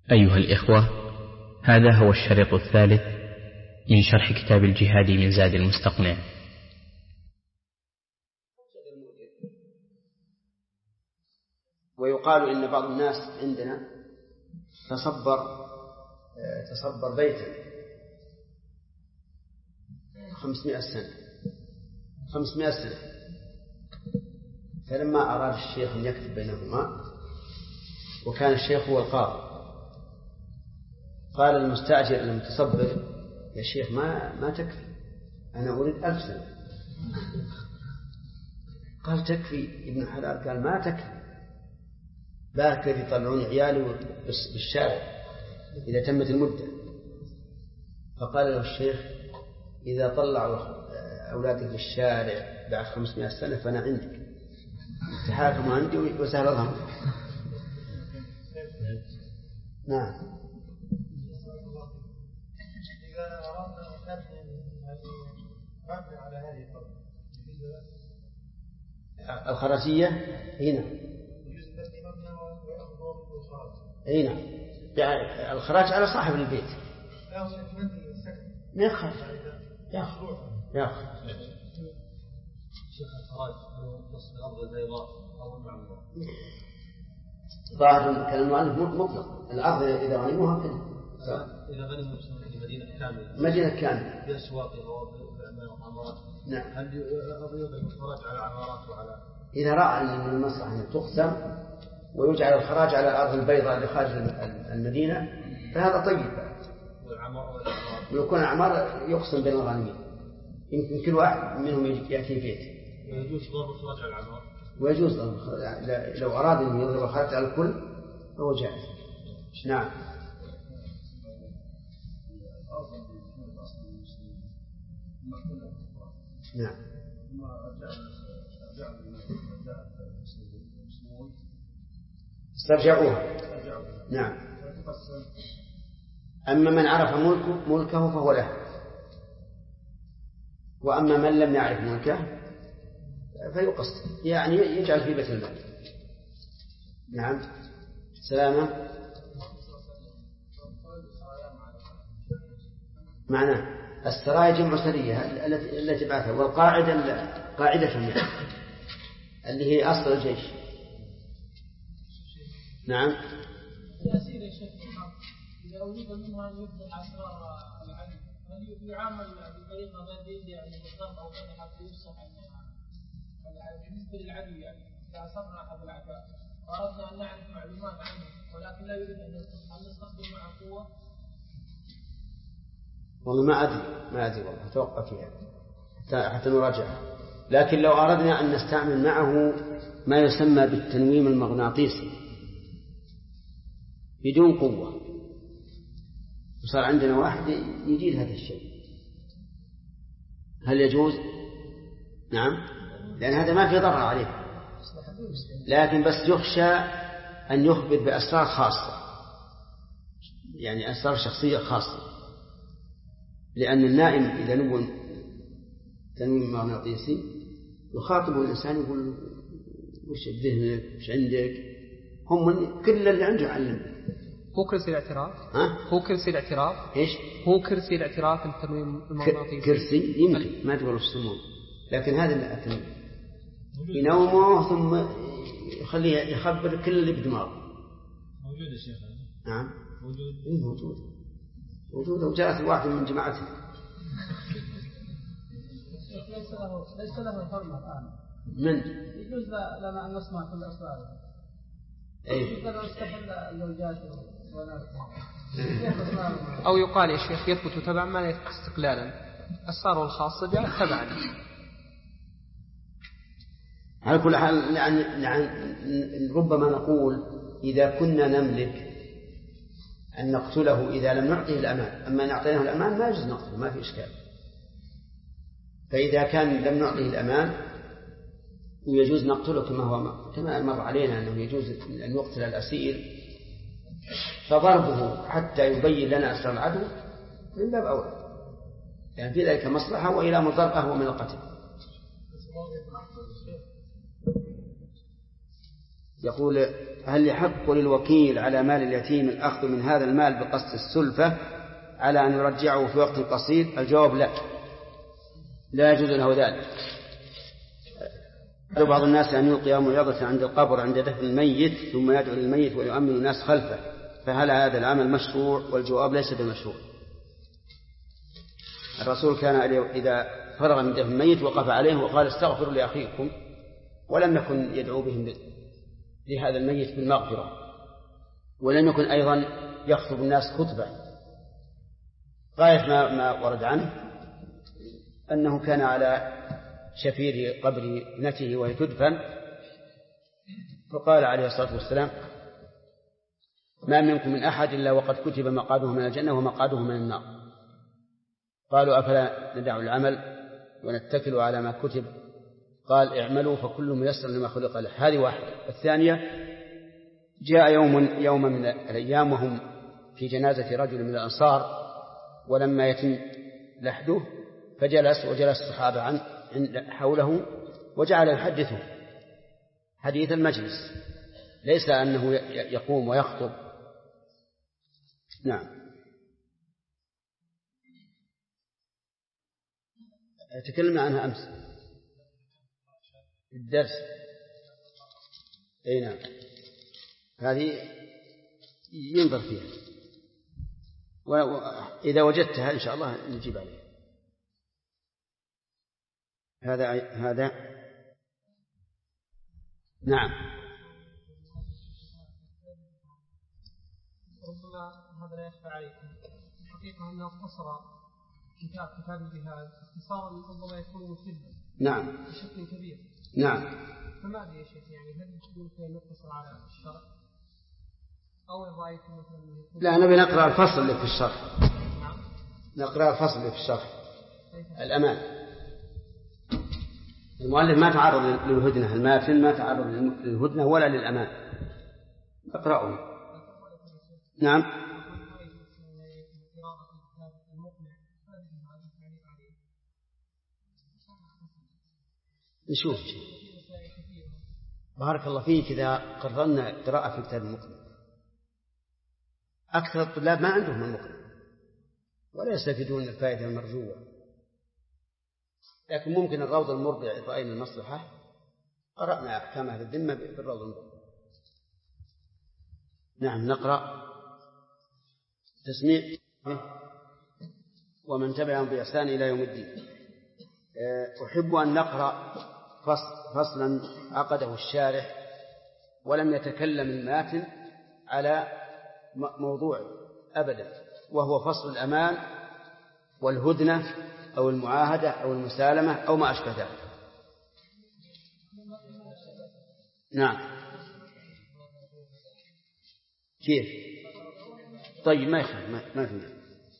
أيها الإخوة، هذا هو الشريط الثالث من شرح كتاب الجهاد من زاد المستقنع. ويقال إن بعض الناس عندنا تصبر بيتا 500 سنة، فلما أراد الشيخ أن يكتب بينهما وكان الشيخ هو القاضي، قال المستأجر المتصبر: يا شيخ ما تكفي، أنا أريد 1000 سنة. قال: تكفي ابن حلال. قال: ما تكفي، ذاك الذي يطلعون عيالي بالشارع إذا تمت المدة. فقال له الشيخ: إذا طلعوا أولادك بالشارع بعد 500 سنة فأنا عندك، تحاكموا عندي وسهل الأمر. نعم. إذا أردنا على هذه الخرسية هنا يعني الخراج على صاحب البيت. يأخذ ظاهر كان المؤلف مطلق الأرض إذا غنموها كله، إذا غنموا مدينة كاملة بأسواقها وبالعمارات. نعم. هل يوضع الخراج على العمارات وعلى إذا رأى أن من المصلحة أن تقسم ويجعل الخراج على الأرض البيضاء اللي خارج المدينة فهذا طيب، ويكون الأعمار يقسم بين الغانمين، يمكن كل واحد منهم يأتي بيته. ويجوز ضرب الخراج على العمار، ويجوز لو أراد أن يضرب الخراج على الكل فهو جائز. نعم. نعم. استرجعوها. نعم. أما من عرف ملكه فهو له، وأما من لم يعرف ملكه فيقسم، يعني يجعل في بيت المال. نعم. سلامة. معناه السرايا جمع سرية التي بعثها، والقاعدة قاعدة اللي هي أصل الجيش. نعم. الأسير يا شيخ إذا أريد منها أن يفتح أسرار العدل هل يعامل بطريقة غير يعني بالضبط أو غير حتى يفصح بالنسبة للعدل؟ يعني إذا أصبنا أحد الأعداء أردنا أن نعرف معلومات عنه ولكن لا يريد أن نستخدم معه قوة. والله ما أدري والله، أتوقع فيها حتى نراجعها. لكن لو أردنا أن نستعمل معه ما يسمى بالتنويم المغناطيسي بدون قوة، وصار عندنا واحد يجيد هذا الشيء، هل يجوز؟ نعم، لأن هذا ما في ضرر عليه، لكن بس يخشى أن يخبر بأسرار خاصة، يعني أسرار شخصية خاصة، لأن النائم إذا نوم تنويم مغناطيسي يخاطبه الإنسان يقول وش بذهنك وش عندك، هم كل اللي عنده علم. هو كرسي الاعتراف؟ هو كرسي الاعتراف؟ إيش؟ هو كرسي الاعتراف التنويم المغناطيسي. كرسي يمكن ما تقول وش يسمونه، لكن هذا التنويم ينومه ثم يخليه يخبر كل اللي بدماغه. موجود يا شيخ؟ نعم موجود وجاءت واحد من جماعته. ليس له حرمة الآن. من يجوز لنا أن نسمع كل أسراره. يجوز لنا نستحل زوجاته أو يقال يا شيخ يثبت تبعا ما يثبت استقلالا، أسراره الخاصة جاءت تبعا. على كل حال يعني ربما نقول إذا كنا نملك أن نقتله إذا لم نعطيه الأمان، أما نعطيه الأمان ما يجوز نقتله، ما في إشكال. فإذا كان لم نعطيه الأمان ويجوز نقتله كما مر علينا أنه يجوز أن يقتل الأسير، فضربه حتى يبين لنا أسرار العدو من باب أولى، يعني في ذلك مصلحة، وإلى مضر أهوى من القتل. يقول: هل يحق للوكيل على مال اليتيم الأخذ من هذا المال بقصد السلفة على أن يرجعه في وقت قصير؟ الجواب: لا يجوز له ذلك. بعض الناس أن يلقي موعظة عند القبر عند دفن الميت ثم يدعو للميت ويؤمن الناس خلفه، فهل هذا العمل مشروع؟ والجواب: ليس بمشروع. الرسول كان إذا فرغ من دفن الميت وقف عليه وقال: استغفروا لأخيكم، ولم يكن يدعو بهم لهذا الميت بالمغفرة، ولم يكن أيضا يخطب الناس خطبة. غاية ما ورد عنه أنه كان على شفير قبر ابنته وهي تدفن، فقال عليه الصلاة والسلام: ما منكم من أحد إلا وقد كتب مقعده من الجنة ومقعده من النار. قالوا: أفلا ندع العمل ونتكل على ما كتب؟ قال: اعملوا فكل ميسر لما خلق له. هذه واحدة. الثانية: جاء يوم من الأيام وهم في جنازة رجل من الأنصار، ولما يتم لحده فجلس وجلس الصحابة حوله وجعل يحدثه حديث المجلس، ليس أنه يقوم ويخطب. نعم. تكلمنا عنها أمس الدرس. أي نعم، هذه ينظر فيها، وإذا وجدتها إن شاء الله نجيب عليها. هذا نعم. ربما هذا لا يخفى عليكم، الحقيقة أنه اختصر كتاب الجهاد اختصارا ربما يكون مسلما نعم بشكل كبير. نعم. فماذا يا شيخ؟ يعني هل يمكن نقتصر على الشرع أو رأيتم مثلا؟ لا، نبي نقرأ الفصل اللي في الشرح. نقرأ الفصل اللي في الشرح. الأمان. المؤلف ما تعرض للهدنة، الماتن ما تعرض للهدنة ولا للأمان. اقرأوا. نعم. نشوف. بارك الله فيك. إذا قررنا قراءة في كتاب المقنع، أكثر الطلاب ما عندهم المقنع ولا يستفيدون الفائدة المرجوة، لكن ممكن الروض المرضع رأينا المصلحة، قرأنا أحكام أهل الذمة بالروض المرضع. نعم. نقرأ تسميع ومن تبعهم بإحسان إلى يوم الدين. أحب أن نقرأ فصلا عقده الشارح ولم يتكلم الماتن على موضوع أبدا، وهو فصل الأمان والهدنة أو المعاهدة أو المسالمة أو ما أشبه ذلك. نعم. كيف؟ طيب، ما يخالف، ما في.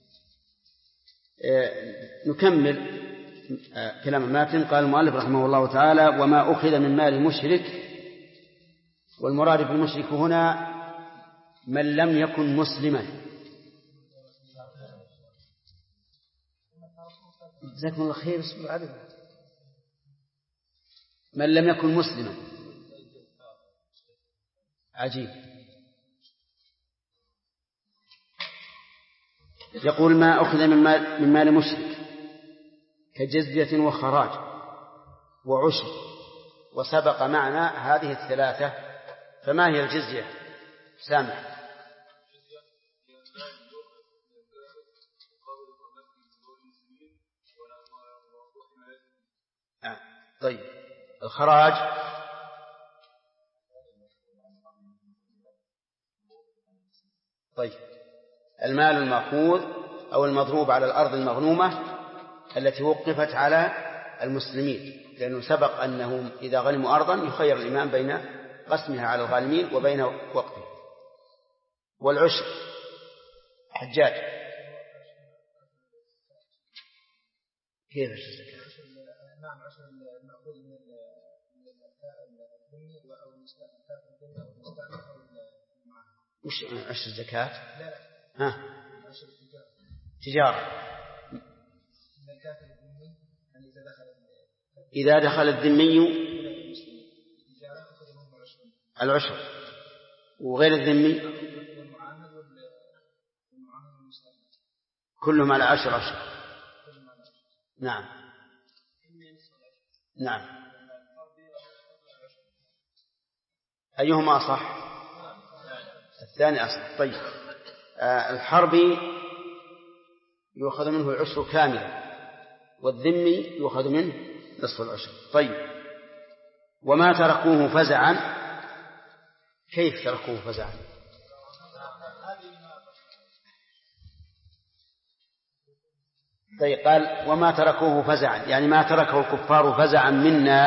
نكمل كلام الماتن. قال المؤلف رحمه الله تعالى: وما أخذ من مال المشرك. والمراد بالمشرك هنا من لم يكن مسلما. جزاكم الله خير. اصبر عليه. من لم يكن مسلما. عجيب. يقول: ما أخذ من مال مشرك كجزية وخراج وعشر. وسبق معنا هذه الثلاثة، فما هي الجزية؟ سامح. طيب، الخراج طيب، المال المأخوذ أو المضروب على الأرض المغنومة التي وقفت على المسلمين، لأنه سبق أنهم إذا غنموا أرضا يخير الإمام بين قسمها على الغانمين وبين وقفه. والعشر حجاج. كيف الزكاة؟ نعم، عشر المأخوذ من الذمي أو المستعمل وش عشر الزكاة؟ لا. ها؟ عشر تجارة. إذا دخل الذمي العشر. وغير الذمي كلهم على 10 أشهر. نعم نعم. أيهما أصح؟ الثاني أصح. طيب الحربي يؤخذ منه العشر كاملا، والذمي يؤخذ منه نصف العشر. طيب وما تركوه فزعا، كيف تركوه فزعا؟ طيب قال وما تركوه فزعا، يعني ما تركه الكفار فزعا منا،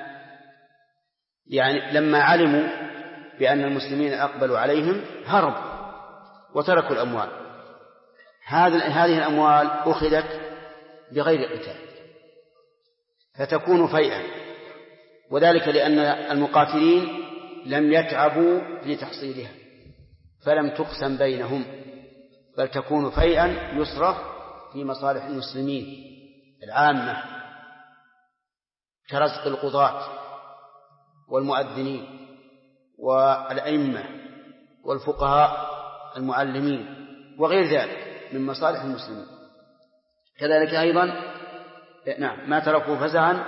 يعني لما علموا بأن المسلمين أقبلوا عليهم هربوا وتركوا الأموال. هذه الأموال أخذت بغير قتال فتكون فيئا، وذلك لأن المقاتلين لم يتعبوا في تحصيلها فلم تقسم بينهم، بل تكون فيئا يصرف في مصالح المسلمين العامة كرزق القضاة والمؤذنين والأئمة والفقهاء المعلمين وغير ذلك من مصالح المسلمين. كذلك أيضا نعم ما تركوا فزعا.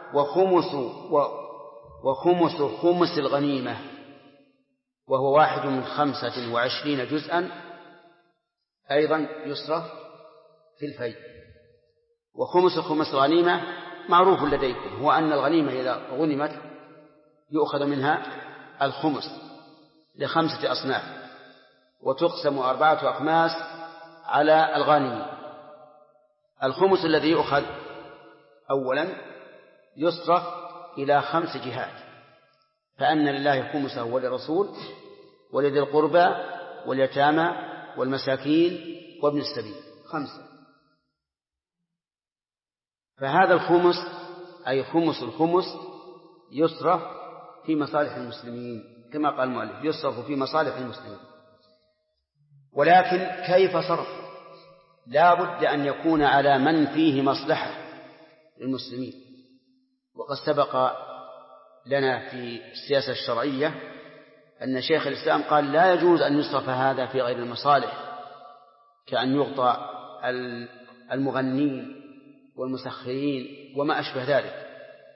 وخمس الغنيمة وهو 1 من 25 جزءا أيضا يصرف في الفيء. وخمس الغنيمة معروف لديكم، هو أن الغنيمة إذا غنمت يؤخذ منها الخمس ل5 أصناف، وتقسم 4 أخماس على الغانمين. الخمس الذي يؤخذ أولا يصرف إلى 5 جهات، فأن لله خمسه وللرسول ولذي القربى واليتامى والمساكين وابن السبيل، 5. فهذا الخمس أي الخمس يصرف في مصالح المسلمين كما قال المؤلف، يصرف في مصالح المسلمين. ولكن كيف صرف؟ لا بد أن يكون على من فيه مصلحة للمسلمين. وقد سبق لنا في السياسة الشرعية أن شيخ الإسلام قال لا يجوز أن يصرف هذا في غير المصالح، كأن يغطى المغنين والمسخرين وما أشبه ذلك،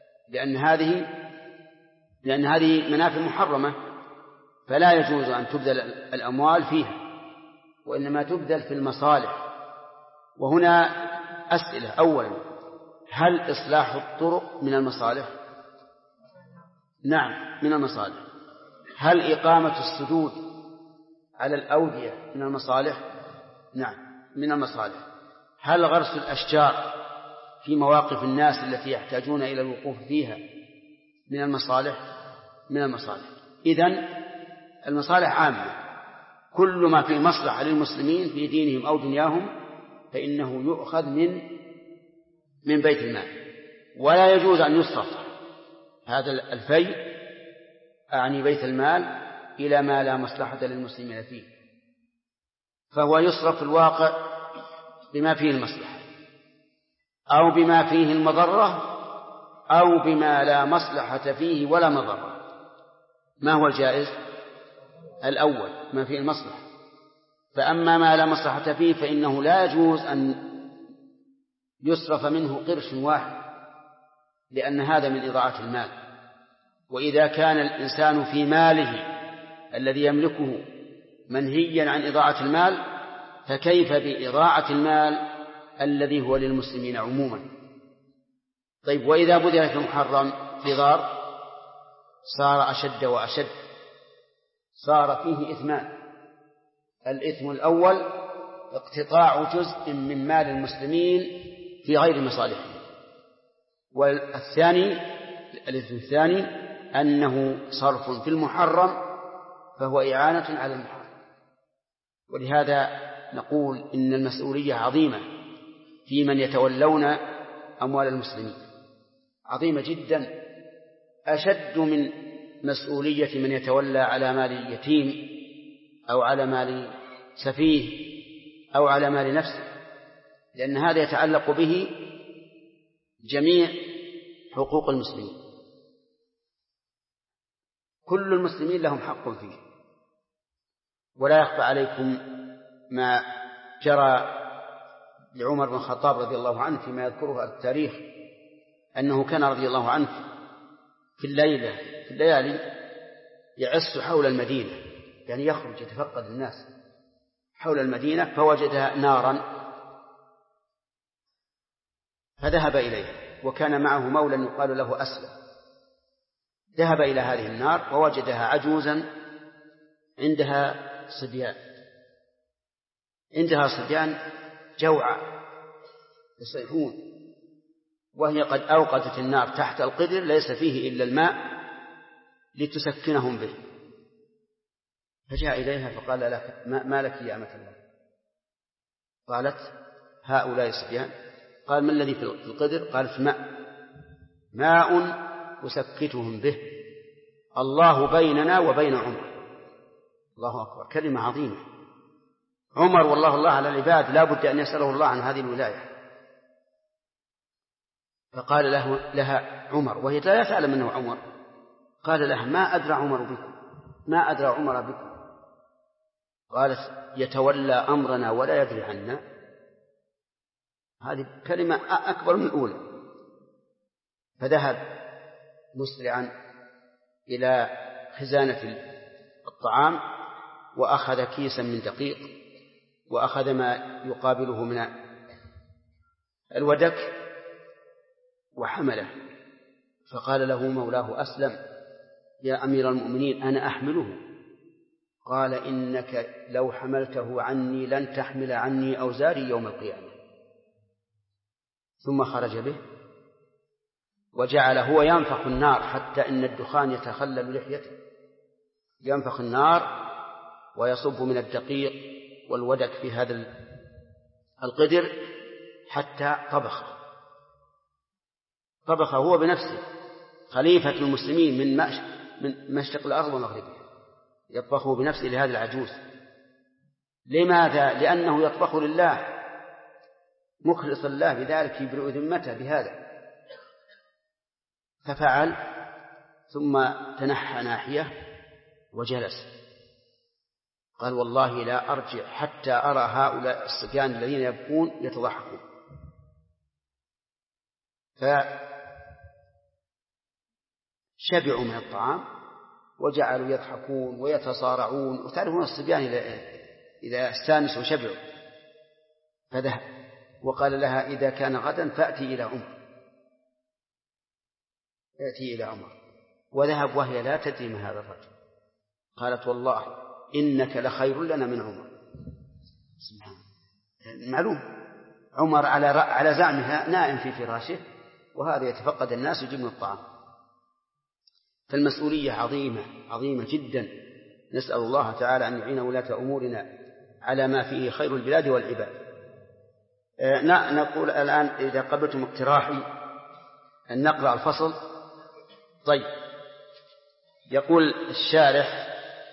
لأن هذه منافع محرمة، فلا يجوز أن تبذل الأموال فيها، وإنما تبذل في المصالح. وهنا أسئلة. أولا، هل إصلاح الطرق من المصالح؟ نعم من المصالح. هل إقامة السدود على الأودية من المصالح؟ نعم من المصالح. هل غرس الأشجار في مواقف الناس التي يحتاجون إلى الوقوف فيها من المصالح؟ من المصالح. إذن المصالح عامة، كل ما فيه مصلحة للمسلمين في دينهم أو دنياهم فإنه يؤخذ من بيت المال، ولا يجوز أن يصرف هذا الفيء أعني بيت المال إلى ما لا مصلحة للمسلمين فيه، فهو يصرف في الواقع بما فيه المصلحة أو بما فيه المضرة أو بما لا مصلحة فيه ولا مضرة. ما هو الجائز؟ الأول ما فيه المصلحة. فأما ما لا مصلحة فيه فإنه لا يجوز أن يصرف منه قرش واحد، لأن هذا من إضاعة المال. وإذا كان الإنسان في ماله الذي يملكه منهيا عن إضاعة المال، فكيف بإضاعة المال الذي هو للمسلمين عموما؟ طيب وإذا بذل في محرم في ضار صار أشد وأشد، صار فيه إثمان. الإثم الأول اقتطاع جزء من مال المسلمين في غير مصالحهم، والثاني الإثم الثاني أنه صرف في المحرم فهو إعانة على المحرم. ولهذا نقول إن المسؤولية عظيمة في من يتولون أموال المسلمين، عظيمة جدا، أشد من مسؤولية من يتولى على مال يتيم أو على مال سفيه أو على مال نفسه، لأن هذا يتعلق به جميع حقوق المسلمين. كل المسلمين لهم حق فيه. ولا يخفى عليكم ما جرى لعمر بن الخطاب رضي الله عنه فيما يذكره التاريخ، أنه كان رضي الله عنه في الليالي يعس حول المدينة، يعني يخرج يتفقد الناس حول المدينة، فوجدها نارا فذهب إليها، وكان معه مولى يقال له أسلم. ذهب إلى هذه النار ووجدها عجوزا عندها صبيان جوعى يصيحون، وهي قد أوقدت النار تحت القدر ليس فيه إلا الماء لتسكنهم به. فجاء إليها فقال لك ما لك يا أمة الله؟ قالت هؤلاء الصبيان. قال ما الذي في القدر؟ قالت ماء أسكتهم به، الله بيننا وبين عمر. الله أكبر، كلمة عظيمة. عمر والله الله على العباد لا بد أن يسأله الله عن هذه الولاية. فقال لها عمر، وهي لا تعلم أنه عمر، قال لها ما أدرى عمر بكم. قالت يتولى أمرنا ولا يدري عنا. هذه كلمة أكبر من الأولى. فذهب مسرعا إلى خزانة الطعام وأخذ كيسا من دقيق وأخذ ما يقابله من الودك وحمله، فقال له مولاه أسلم يا أمير المؤمنين أنا أحمله. قال إنك لو حملته عني لن تحمل عني أوزاري يوم القيامة. ثم خرج به وجعل هو ينفخ النار حتى إن الدخان يتخلل لحيته، ينفخ النار ويصب من الدقيق والودك في هذا القدر حتى طبخ هو بنفسه، خليفة المسلمين من مشرق الأرض ومغربها، يطبخه بنفسه لهذا العجوز. لماذا؟ لأنه يطبخ لله مخلص الله بذلك، يبرئ ذمته بهذا. ففعل ثم تنحى ناحية وجلس. قال والله لا أرجع حتى أرى هؤلاء الصبيان الذين يبكون يتضحكون. فشبعوا من الطعام وجعلوا يضحكون ويتصارعون، وتعرفون الصبيان إذا استانسوا وشبعوا. فذهب وقال لها إذا كان غدا فأتي إلى عمر. وذهب وهي لا تدري من هذا الرجل. قالت والله إنك لخير لنا من عمر. سبحان معلوم عمر على زعمها نائم في فراشه، وهذا يتفقد الناس ويجيب من الطعام. فالمسؤولية عظيمة جدا. نسأل الله تعالى أن يعين ولاة أمورنا على ما فيه خير البلاد والعباد. نقول الآن إذا قبلتم اقتراحي أن نقرأ الفصل. طيب، يقول الشارح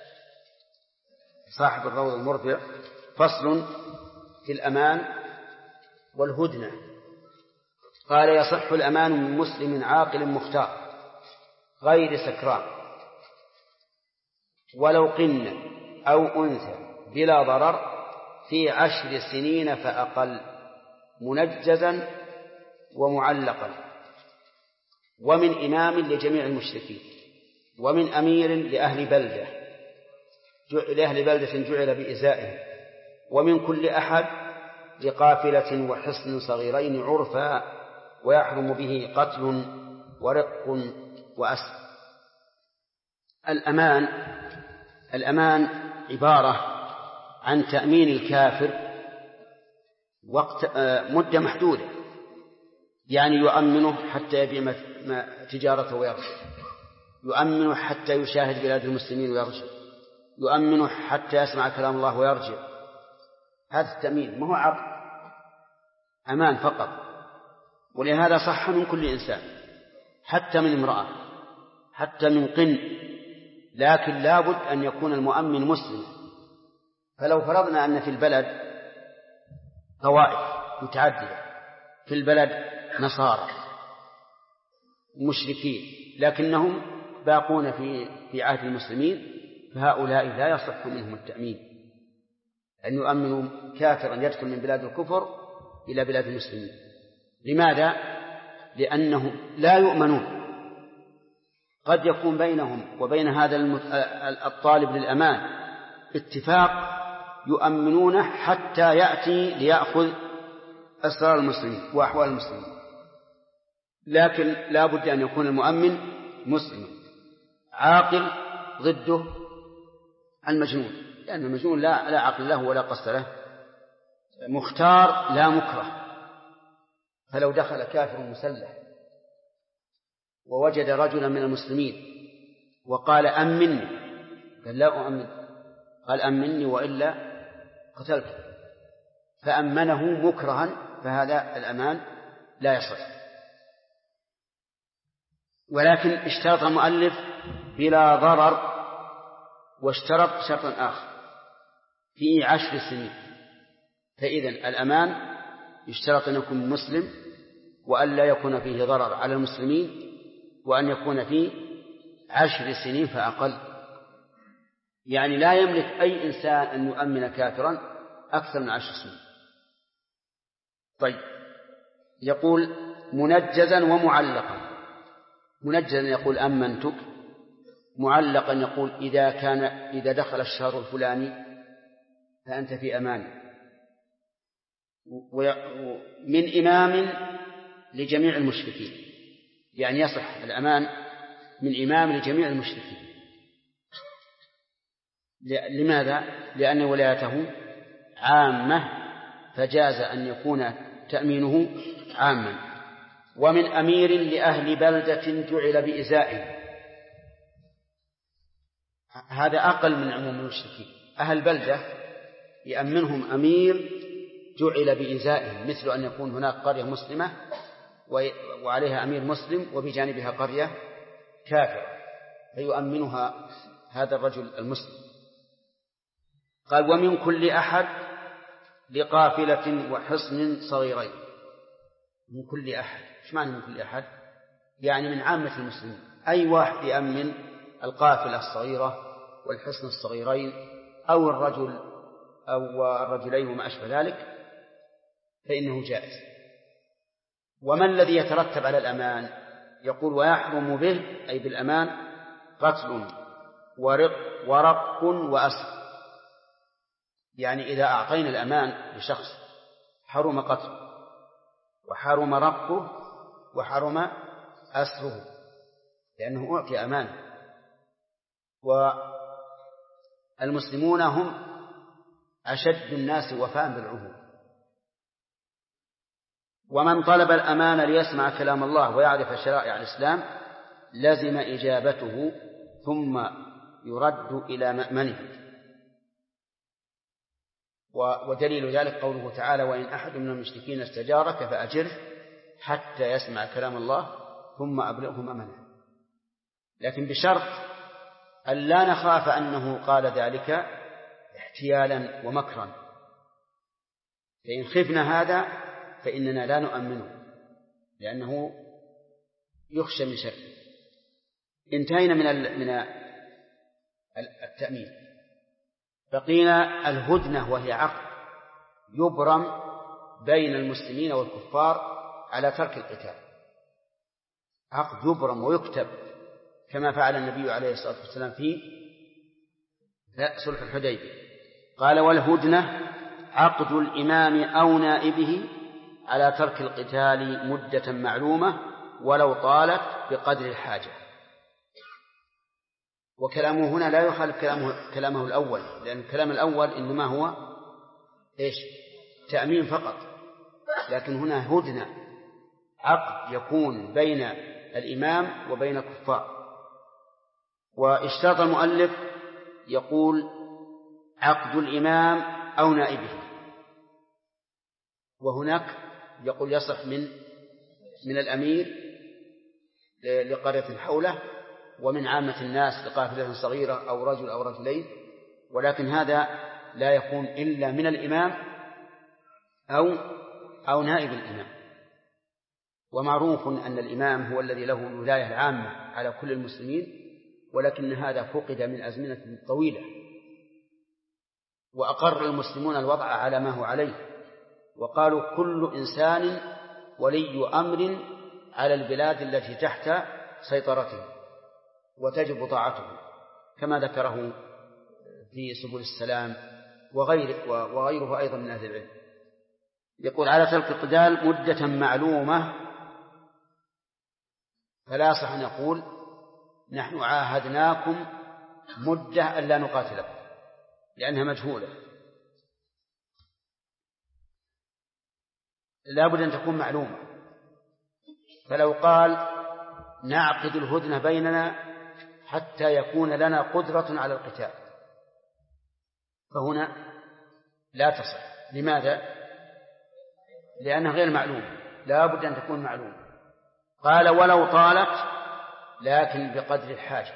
صاحب الروض المربع: فصل في الأمان والهدنة. قال: يصح الأمان من مسلم عاقل مختار غير سكران ولو قن أو أنثى بلا ضرر في 10 سنين فأقل، منجزا ومعلقا، ومن إمام لجميع المشركين، ومن أمير لأهل بلدة جعل بإزائه، ومن كل أحد لقافلة وحصن صغيرين عرفا، ويحرم به قتل ورق وأسر. الأمان عبارة عن تأمين الكافر وقت مدة محدودة، يعني يؤمنه حتى يبيع تجارته ويرجع، يؤمنه حتى يشاهد بلاد المسلمين ويرجع، يؤمنه حتى يسمع كلام الله ويرجع. هذا التأمين ما هو عقد، أمان فقط. ولهذا صح من كل إنسان، حتى من امرأة، حتى من قن، لكن لابد أن يكون المؤمن مسلم. فلو فرضنا أن في البلد طوائف متعددة، في البلد نصارى مشركين، لكنهم باقون في عهد المسلمين فهؤلاء لا يصح منهم التأمين، أن يؤمنوا كافرا يدخل من بلاد الكفر إلى بلاد المسلمين. لماذا؟ لأنهم لا يؤمنون. قد يكون بينهم وبين هذا الطالب للأمان اتفاق يؤمنونه حتى يأتي ليأخذ أسرار المسلمين وأحوال المسلمين، لكن لا بد أن يكون المؤمن مسلما عاقل ضده المجنون، لأن المجنون لا عقل له ولا قصد له، مختار لا مكره. فلو دخل كافر مسلح ووجد رجلا من المسلمين وقال أمني، قال لا أؤمن، قال أمني وإلا قتلت، فأمنه مكرها، فهذا الأمان لا يصح. ولكن اشترط المؤلف بلا ضرر، واشترط شرطا آخر في 10 سنين. فإذن الأمان يشترط أن يكون مسلم، وأن لا يكون فيه ضرر على المسلمين، وأن يكون فيه 10 سنين فأقل. يعني لا يملك أي إنسان أن يؤمن كافرا أكثر من 10 سنين. طيب، يقول منجزا ومعلقا. منجزا يقول أمنتك، معلقا يقول إذا دخل الشهر الفلاني فأنت في أمان. من إمام لجميع المشركين، يعني يصح الأمان من إمام لجميع المشركين. لماذا؟ لأن ولايته عامة، فجاز أن يكون تأمينه عاما. ومن أمير لأهل بلدة جعل بإزائه، هذا أقل من عموم المشركين. أهل بلدة يأمنهم أمير جعل بإزائه، مثل أن يكون هناك قرية مسلمة وعليها أمير مسلم وبجانبها قرية كافرة، فيؤمنها هذا الرجل المسلم. قال ومن كل أحد لقافلة وحصن صغيرين. من كل أحد، ايش معنى من كل أحد؟ يعني من عامة المسلمين، أي واحد يأمن القافلة الصغيرة والحصن الصغيرين أو الرجل أو الرجلين وما أشبه ذلك فإنه جائز. وما الذي يترتب على الأمان؟ يقول ويحرم به أي بالأمان قتل ورق وأسر. يعني إذا أعطينا الأمان لشخص حرم قتله وحرم رقه وحرم أسره، لأنه أعطي أمان. والمسلمون هم أشد الناس وفاء بالعهود. ومن طلب الأمان ليسمع كلام الله ويعرف شرائع الإسلام لزم إجابته ثم يرد إلى مأمنه. ودليل ذلك قوله تعالى وإن أحد من المشركين استجارك فأجره حتى يسمع كلام الله ثم أبلغه مأمنه، لكن بشرط أن لا نخاف أنه قال ذلك احتيالا ومكرا، فإن خفنا هذا فإننا لا نؤمنه لأنه يخشى من شر. انتهينا من التأمين، بقينا الهدنة، وهي عقد يبرم بين المسلمين والكفار على ترك القتال، عقد يبرم ويكتب كما فعل النبي عليه الصلاة والسلام في صلح الحديبية. قال والهدنة عقد الإمام أو نائبه على ترك القتال مدة معلومة ولو طالت بقدر الحاجة. وكلامه هنا لا يخالف كلامه الأول، لأن الكلام الأول إنما هو تأمين فقط، لكن هنا هدنة عقد يكون بين الإمام وبين الكفار. واشترط المؤلف يقول عقد الإمام أو نائبه، وهناك يقول يصح من الأمير لقرية حوله ومن عامة الناس لقافلة صغيرة أو رجل أو رجلين، ولكن هذا لا يكون إلا من الإمام أو نائب الإمام. ومعروف أن الإمام هو الذي له الولاية العامة على كل المسلمين، ولكن هذا فقد من أزمنة طويلة، وأقر المسلمون الوضع على ما هو عليه، وقالوا كل إنسان ولي أمر على البلاد التي تحت سيطرته وتجب طاعته، كما ذكره في سبل السلام وغيره أيضا من أهل العلم. يقول على ترك القتال مدة معلومة، فلا صح أن نقول نحن عاهدناكم مدة ألا نقاتلكم، لأنها مجهولة، لا بد أن تكون معلومة. فلو قال نعقد الهدنة بيننا حتى يكون لنا قدرة على القتال، فهنا لا تصح. لماذا؟ لأنها غير معلومة، لا بد أن تكون معلومة. قال ولو طالت لكن بقدر الحاجة،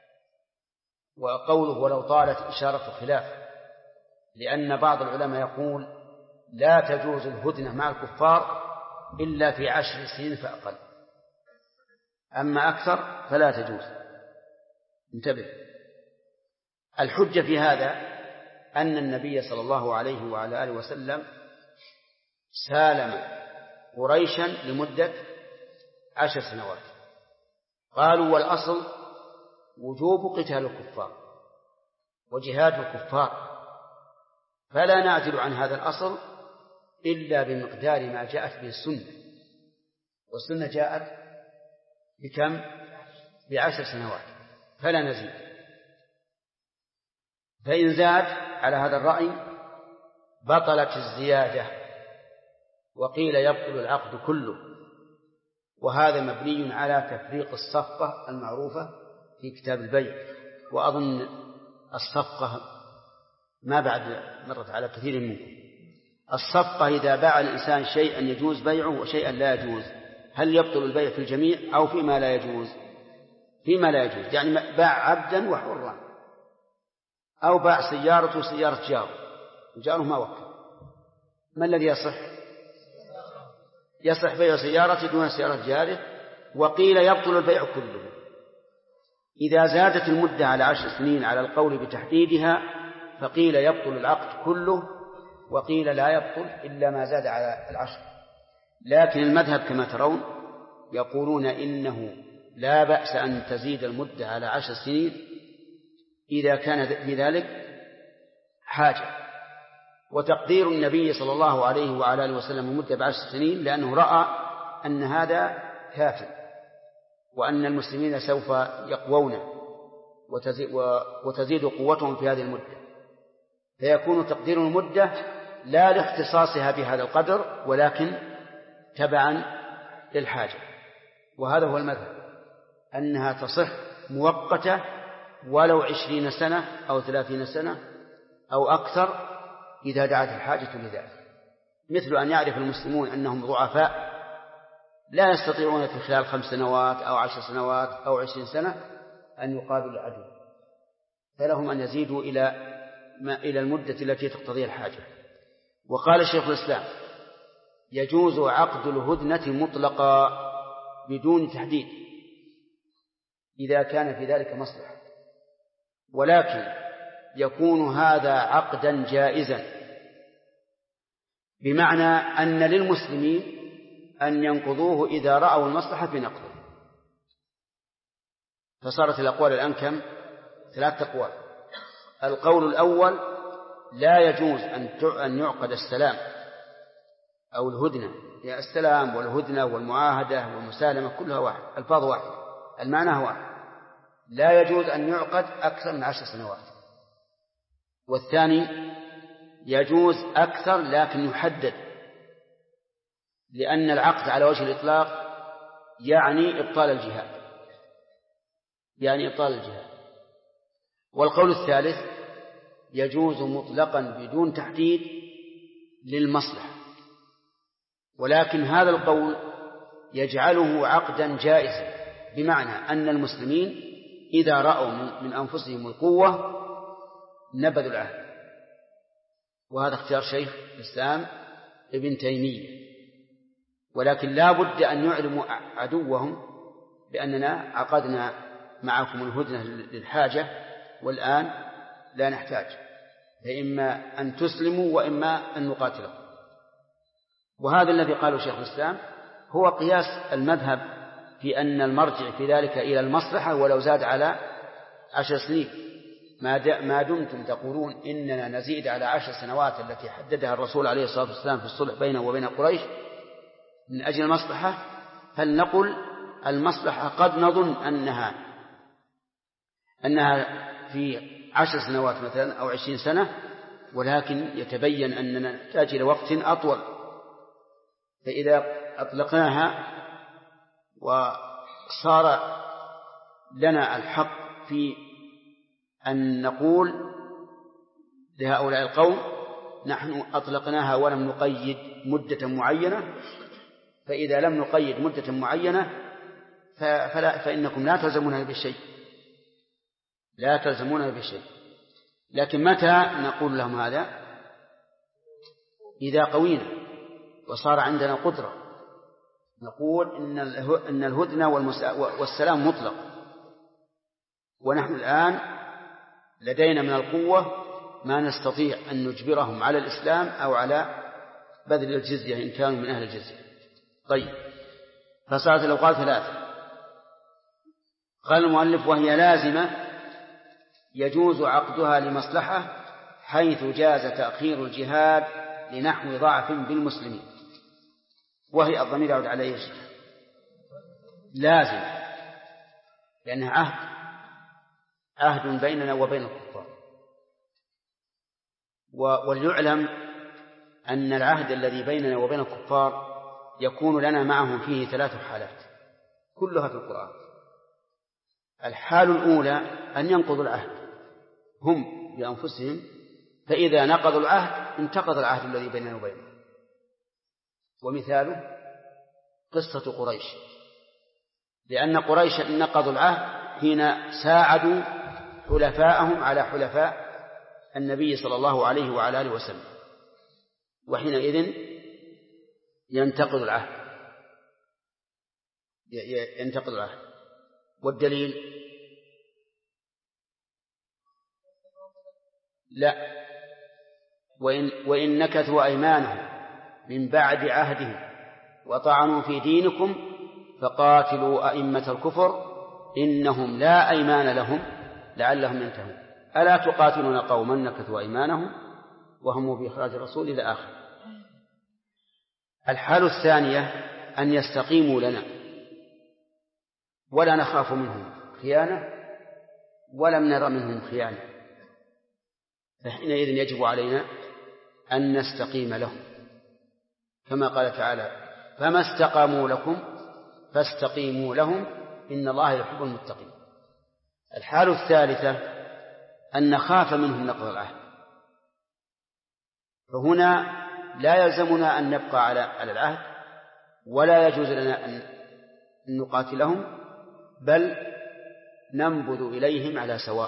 وقوله ولو طالت إشارة خلاف، لأن بعض العلماء يقول لا تجوز الهدنة مع الكفار إلا في 10 سنين فأقل، أما أكثر فلا تجوز. انتبه، الحجة في هذا أن النبي صلى الله عليه وعلى آله وسلم سالم قريشا لمدة 10 سنوات. قالوا والأصل وجوب قتال الكفار وجهاد الكفار، فلا نعدل عن هذا الأصل إلا بمقدار ما جاءت به السنة، والسنة جاءت بكم؟ ب10 سنوات، فلا نزيد. فإن زاد على هذا الرأي بطلت الزيادة، وقيل يبطل العقد كله، وهذا مبني على تفريق الصفقة المعروفة في كتاب البيع، وأظن الصفقة ما بعد مرت على كثير منكم. الصفقة إذا باع الإنسان شيئا يجوز بيعه وشيئا لا يجوز، هل يبطل البيع في الجميع أو فيما لا يجوز؟ فيما لا يجوز، يعني باع عبدا وحرا، أو باع سيارة وسيارة جاره وجاره ما وكل، ما الذي يصح؟ يصح بيع سيارة دون سيارة جاره. وقيل يبطل البيع كله. إذا زادت المدة على 10 سنين على القول بتحديدها فقيل يبطل العقد كله، وقيل لا يبطل إلا ما زاد على 10. لكن المذهب كما ترون يقولون إنه لا بأس أن تزيد المدة على 10 سنين إذا كان في ذلك حاجة. وتقدير النبي صلى الله عليه وعلى آله وسلم المدة ب10 سنين لأنه رأى أن هذا كافٍ، وأن المسلمين سوف يقوون وتزيد قوتهم في هذه المدة، فيكون تقدير المدة لا لاختصاصها بهذا القدر ولكن تبعا للحاجة. وهذا هو المذهب، أنها تصح مؤقتة ولو 20 سنة أو 30 سنة أو أكثر إذا دعت الحاجة لذلك. مثل أن يعرف المسلمون أنهم ضعفاء لا يستطيعون في خلال 5 سنوات أو 10 سنوات أو 20 سنة أن يقابلوا العدو، فلهم أن يزيدوا إلى المدة التي تقتضيها الحاجة. وقال شيخ الإسلام يجوز عقد الهدنة مطلقا بدون تحديد إذا كان في ذلك مصلحة، ولكن يكون هذا عقدا جائزا، بمعنى أن للمسلمين أن ينقضوه إذا رأوا المصلحة بنقضه. فصارت الأقوال الآن كم؟ 3 أقوال. القول الأول لا يجوز أن يعقد السلام أو الهدنة، يعني السلام والهدنة والمعاهدة والمسالمة كلها واحد، الفاظ واحد، المعنى واحد، لا يجوز أن يعقد أكثر من 10 سنوات. والثاني يجوز أكثر لكن يحدد، لأن العقد على وجه الإطلاق يعني إبطال الجهاد، والقول الثالث يجوز مطلقا بدون تحديد للمصلحة، ولكن هذا القول يجعله عقدا جائزا، بمعنى أن المسلمين إذا رأوا من أنفسهم القوة نبذوا العهد. وهذا اختيار شيخ الإسلام ابن تيمية، ولكن لا بد أن يعلموا عدوهم بأننا عقدنا معكم الهدنة للحاجة والآن لا نحتاج، فإما أن تسلموا وإما أن نقاتلكم. وهذا الذي قاله شيخ الإسلام هو قياس المذهب في أن المرجع في ذلك إلى المصلحة ولو زاد على 10 سنين، ما دمتم تقولون إننا نزيد على 10 سنوات التي حددها الرسول عليه الصلاة والسلام في الصلح بينه وبين قريش من أجل المصلحة، فلنقل المصلحة قد نظن أنها في 10 سنوات مثلا أو 20 سنة، ولكن يتبين أننا نحتاج إلى وقت أطول، فإذا أطلقناها وصار لنا الحق في أن نقول لهؤلاء القوم نحن أطلقناها ولم نقيد مدة معينة، فإذا لم نقيد مدة معينة فإنكم لا تلزمونها بشيء. لكن متى نقول لهم هذا؟ إذا قوينا وصار عندنا قدرة نقول إن الهدنة والسلام مطلق، ونحن الآن لدينا من القوة ما نستطيع أن نجبرهم على الإسلام أو على بذل الجزية إن كانوا من أهل الجزية. طيب، فصارت الأوقات 3. قال المؤلف: وهي لازمة يجوز عقدها لمصلحة حيث جاز تأخير الجهاد لنحو ضعف بالمسلمين. وهي الضمير يعود على ايش؟ لازم، لأنها عهد بيننا وبين الكفار. وليعلم أن العهد الذي بيننا وبين الكفار يكون لنا معهم فيه 3 حالات كلها في القرآن. الحال الأولى أن ينقضوا العهد هم بأنفسهم، فإذا نقضوا العهد انتقض العهد الذي بيننا وبينهم. ومثاله قصة قريش، لأن قريش نقضوا العهد حين ساعدوا حلفاءهم على حلفاء النبي صلى الله عليه وعلى آله وسلم، وحينئذ ينتقض العهد. والدليل لا، وإن نكثوا أيمانهم من بعد عهدهم وطعنوا في دينكم فقاتلوا أئمة الكفر إنهم لا أيمان لهم لعلهم ينتهون ألا تقاتلون قوما نكثوا أيمانهم وهم بإخراج الرسول إلى آخر. الحالة الثانية أن يستقيموا لنا ولا نخاف منهم خيانة ولم نرى منهم خيانة، فحينئذ يجب علينا أن نستقيم لهم، كما قال تعالى: فما استقاموا لكم فاستقيموا لهم إن الله يحب المتقين. الحالة الثالثة أن نخاف منهم نقض العهد، فهنا لا يلزمنا أن نبقى على العهد ولا يجوز لنا أن نقاتلهم، بل ننبذ إليهم على سواء.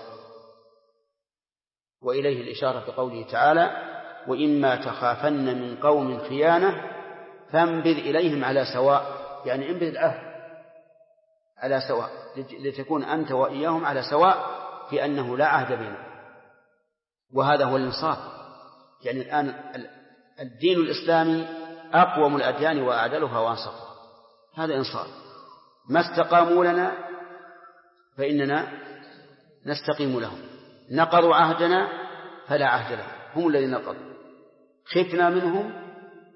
وإليه الإشارة بقوله تعالى: وإما تخافن من قوم خيانة فانبذ إليهم على سواء، يعني انبذ العهد على سواء لتكون أنت وإياهم على سواء في أنه لا عهد بينهم. وهذا هو الإنصاف. يعني الآن الدين الإسلامي أقوم الأديان وأعدلها وأنصفها، هذا إنصاف. ما استقاموا لنا فإننا نستقيم لهم، نقضوا عهدنا فلا عهد لهم، هم الذين نقضوا، خفنا منهم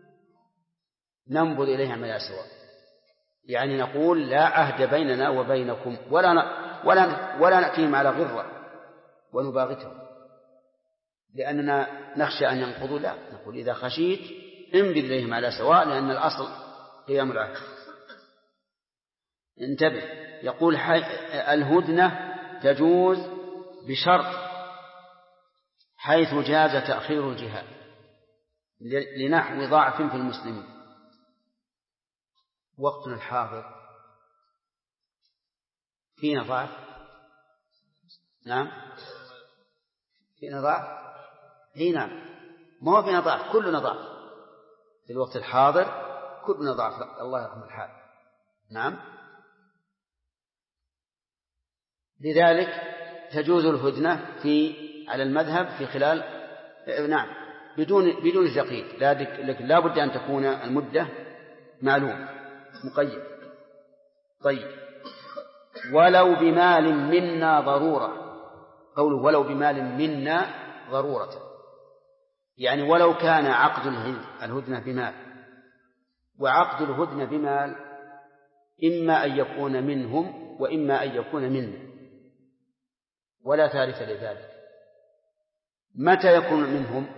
ننبذ إليهم على سواء، يعني نقول لا عهد بيننا وبينكم ولا نأتيهم على غرة ونباغتهم لأننا نخشى أن ينقضوا، لا، نقول إذا خشيت انبذ إليهم على سواء، لأن الأصل قيام العهد. انتبه، يقول الهدنة تجوز بشرط حيث جاز تأخير الجهاد لنحو ضعف في المسلمين. وقتنا الحاضر فينا ضعف، نعم فينا ضعف، اي نعم، ما هو فينا ضعف، كلنا ضعف في الوقت الحاضر، كلنا ضعف، الله يرحم الحال. نعم، لذلك تجوز الهدنة على المذهب في خلال نعم بدون تقييد، لكن لا بد أن تكون المدة معلومة مقيد. طيب، ولو بمال منا ضرورة، قوله ولو بمال منا ضرورة، يعني ولو كان عقد الهدنة بمال، وعقد الهدنة بمال إما أن يكون منهم وإما أن يكون منا، ولا ثالث لذلك. متى يكون منهم؟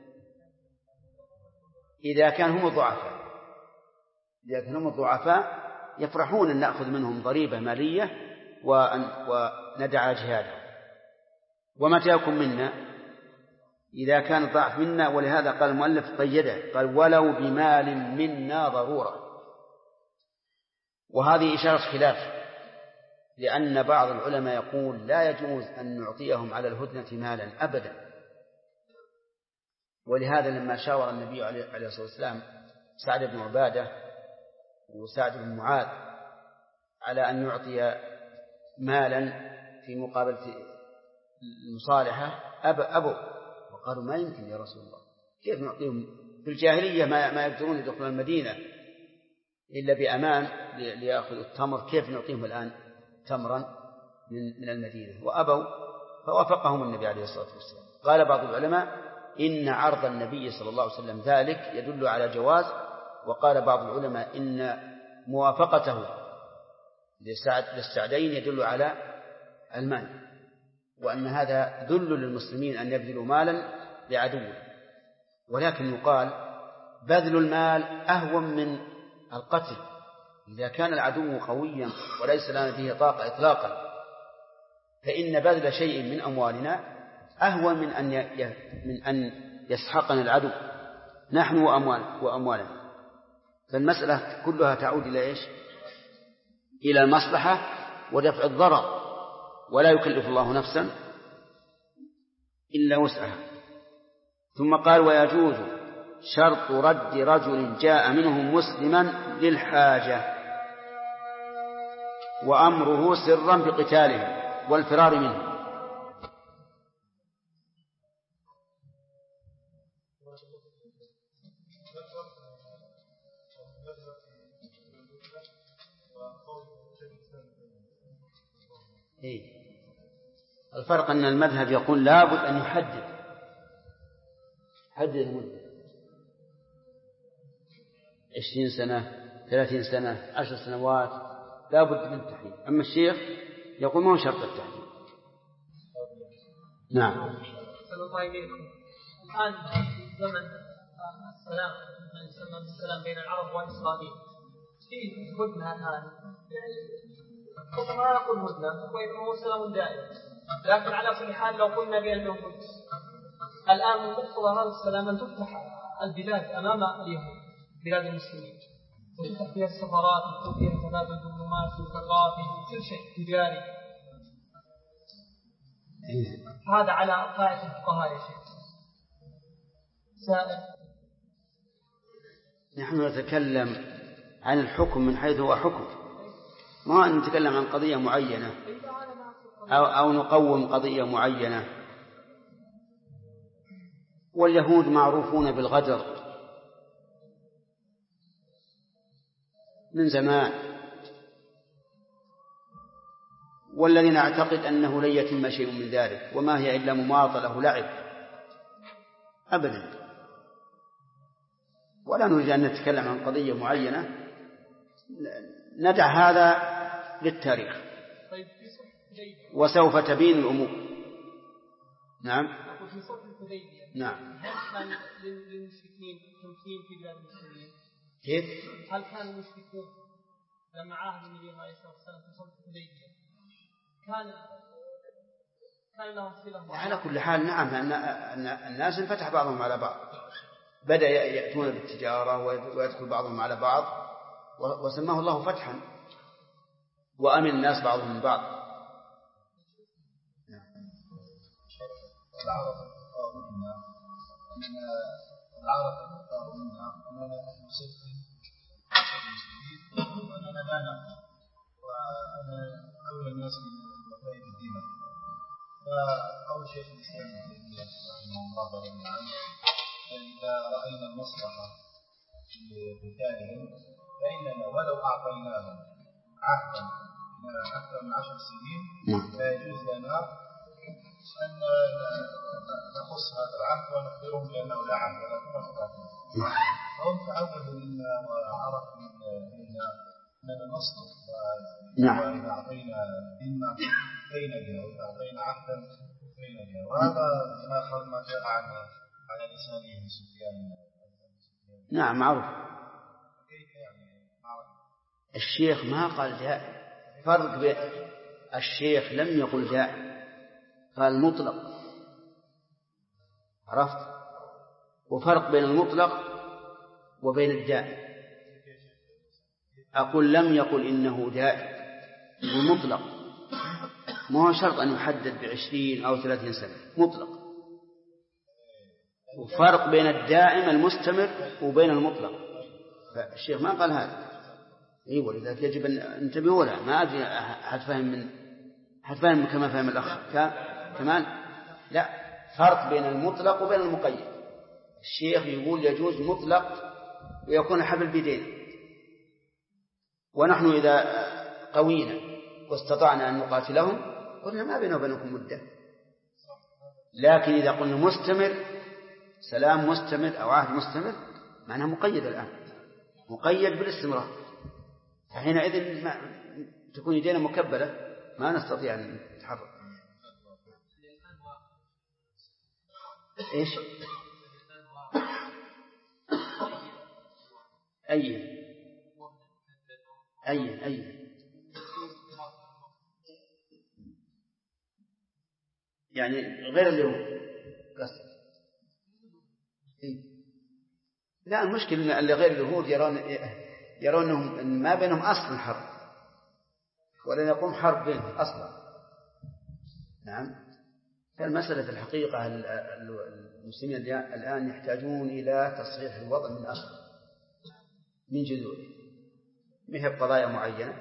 إذا كان هم الضعفاء، إذا كانوا هم الضعفاء يفرحون أن نأخذ منهم ضريبة مالية وندع جهادهم. ومتى يكون منا؟ إذا كان الضعف منا، ولهذا قال المؤلف قيده، قال ولو بمال منا ضرورة. وهذه إشارة خلاف، لأن بعض العلماء يقول لا يجوز أن نعطيهم على الهدنة مالا أبدا. ولهذا لما شاور النبي عليه الصلاة والسلام سعد بن عبادة وسعد بن معاذ على أن يعطي مالا في مقابلة المصالحة أبوا، وقالوا ما يمكن يا رسول الله، كيف نعطيهم في الجاهلية ما يقدرون يدخلون المدينة إلا بأمان ليأخذوا التمر، كيف نعطيهم الآن تمرا من المدينة؟ وأبوا، فوافقهم النبي عليه الصلاة والسلام. قال بعض العلماء إن عرض النبي صلى الله عليه وسلم ذلك يدل على جواز، وقال بعض العلماء إن موافقته للسعدين يدل على المنع، وأن هذا ذل للمسلمين أن يبذلوا مالا لعدوه. ولكن يقال بذل المال أهون من القتل، إذا كان العدو قويا وليس لنا به طاقة إطلاقا، فإن بذل شيء من أموالنا أهون من أن يسحقنا العدو نحن وأموالنا. فالمسألة كلها تعود إلى إيش؟ إلى المصلحة ودفع الضرر، ولا يكلف الله نفسا إلا وسعها. ثم قال ويجوز شرط رد رجل جاء منهم مسلما للحاجة وأمره سرا بقتالهم والفرار منه. الفرق أن المذهب يقول لابد أن يحدد المدة 20 سنة 30 سنة 10 سنوات، لابد من التحديد. أما الشيخ يقول ما هو شرط التحديد. نعم. الآن زمن السلام بين العرب وإسرائيل في هدنة الآن، يعني ما نقول هدنة وإنما هو سلام دائم، لكن على كل حال لو قلنا بأنه هدنة الآن من مقتضى هذا السلام أن تفتح البلاد أمام اليهود، بلاد المسلمين، وتفتح فيها السفارات وتفتح فيها تبادل الدبلوماسي والثقافي وكل شيء تجاري. هذا على قاعدة الفقهاء يا شيخ. سائل. نحن نتكلم عن الحكم من حيث هو حكم، ما نتكلم عن قضية معينة أو نقوم قضية معينة. واليهود معروفون بالغدر من زمان، والذي نعتقد أنه لن يتم شيء من ذلك، وما هي إلا مماطلة لعب أبدا. ولا نريد أن نتكلم عن قضية معينة، ندع هذا للتاريخ وسوف تبين الأمور. نعم. في صلح الحديبية نعم. هل كان للمشركين تمكين في بلاد المسلمين؟ كيف؟ هل كان المشركون لما عاهد النبي عليه الصلاة والسلام في صلح الحديبية كان لهم صلة؟ على كل حال نعم، أن الناس انفتح بعضهم على بعض، بدأ يأتون بالتجارة ويدخل بعضهم على بعض، وسماه الله فتحا، وأمن الناس بعضهم من بعض. العرب منا أننا نسلم وأننا لا نعلم، وأنا أولى الناس بالوفاء بالدين المسلمة. فقول شيخ الإسلام ابن تيمية رحمه الله تعالى إذا رأينا المصلحة في قتالهم فإننا ولو أعطيناهم عهدا أكثر من 10 سنين فيجوز لنا أن نقص هذا العهد ونخبرهم بأنه لا عهد لكن فهم تعودوا منا وعرفوا منا أننا نصدق وإذا أعطينا ذمة بين بها وإذا أعطينا عهدا بين بها وهذا ما جاء على لسان سفيان. نعم معروف. الشيخ ما قال جائز. فرق بين الشيخ لم يقل جائز قال مطلق، عرفت؟ وفرق بين المطلق وبين الدائم. أقول لم يقل إنه دائم، يقول مطلق، ما هو شرط أن يحدد ب20 أو 30 سنة، مطلق. وفرق بين الدائم المستمر وبين المطلق. فالشيخ ما قال هذا. أيوة لذلك يجب أن انتبهوا له. ما أدري حتفهم كما فهم الأخ كمان. لا، فرق بين المطلق وبين المقيد. الشيخ يقول يجوز مطلق ويكون حبل بيدينا، ونحن إذا قوينا واستطعنا أن نقاتلهم قلنا ما بيننا وبينكم مدة. لكن إذا قلنا مستمر، سلام مستمر أو عهد مستمر، معناه مقيد الآن، مقيد بالاستمرار. فحينئذ تكون يدينا مكبلة ما نستطيع أن نتحرك. إيش؟ أي يعني غير اليهود قصد. لا، المشكلة اللي غير اليهود يرونهم أن ما بينهم أصلا حرب ولا يقوم حرب بينهم أصلا. نعم. فالمسألة في الحقيقة المسلمين الآن يحتاجون إلى تصحيح الوضع من أصل من جذوره، مهب قضايا معينة.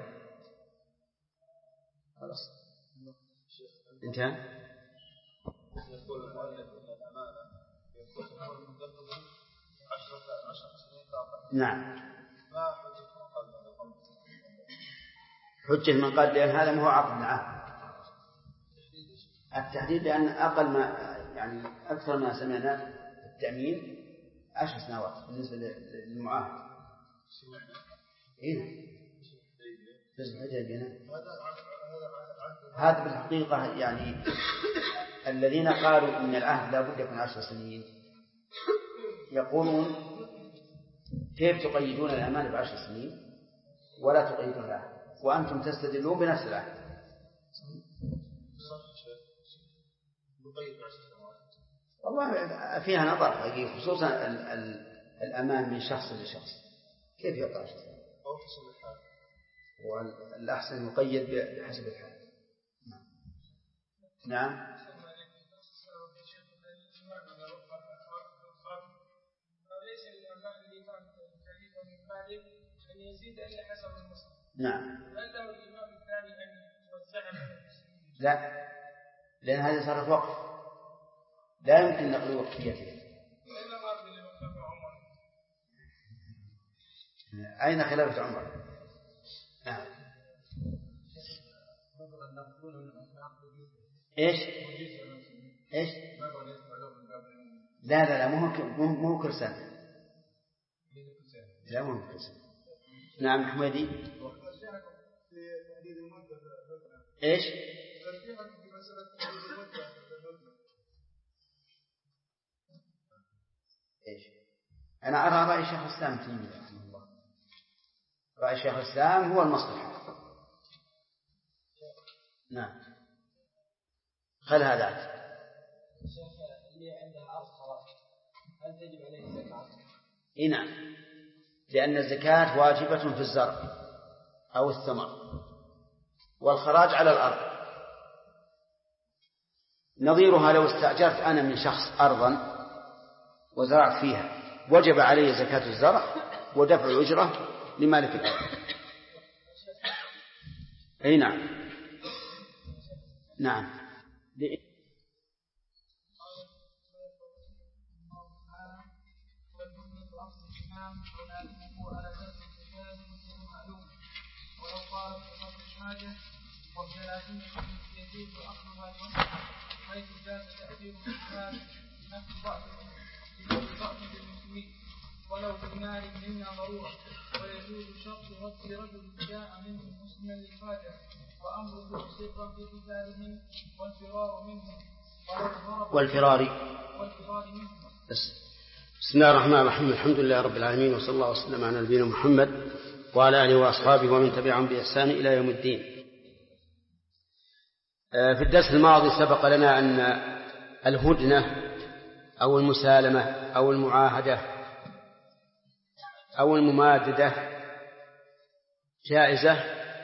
خلاص انتهى. نعم. حجة من قال لأن هذا ما هو عقد معه التحديد، لأن أقل ما يعني أكثر ما سمعنا التأمين 10 سنوات بالنسبة للمعاهد. هذا بالحقيقة يعني الذين قالوا إن العهد لا بد يكون 10 سنين يقولون كيف تقيدون الأمان ب10 سنين ولا تقيدون العهد وأنتم تستدلون بنفس العهد. والله فيها نظر حقيقي، خصوصا الأمان من شخص لشخص، كيف يقع 10 سنين؟ والأحسن يقيد بحسب الحال. نعم. نعم. لا، لأن هذا صار وقف لا يمكن نقل وقفيته. أين خلافة عمر؟ نعم. إيش؟ لا مو كل سنة. لا مو كل سنة. نعم حميدي. إيش؟ أنا أرى رأي شيخ الإسلام تيمية رحمه الله، رأي شيخ الإسلام هو المصلحة. نعم. خل هذا شيخ اللي عنده أرض خلاص هل تجب عليه زكاة؟ نعم، لأن الزكاة واجبة في الزرع أو الثمر، والخراج على الأرض. نظيرها لو استأجرت أنا من شخص أرضا وزرعت فيها وجب علي زكاة الزرع ودفع الأجرة لمالك الأرض. أي نعم. نعم. ولو قال بقصد الحاجة والثلاثين يجوز أخذها المصلحة حيث جاز تأثير الإسلام بنفس ضعف المسلمين ولو بالمال منا ضرورة ويجوز شرط رد رجل جاء منه مسلما للحاجة وأمره سرا في قتالهم والفرار منهم والفرار منهم. بسم الله الرحمن الرحيم. الحمد لله رب العالمين، وصلى الله وسلم على نبينا محمد وعلى آله وأصحابه ومن تبعهم بإحسان إلى يوم الدين. في الدرس الماضي سبق لنا أن الهدنة أو المسالمة أو المعاهدة أو المماددة جائزة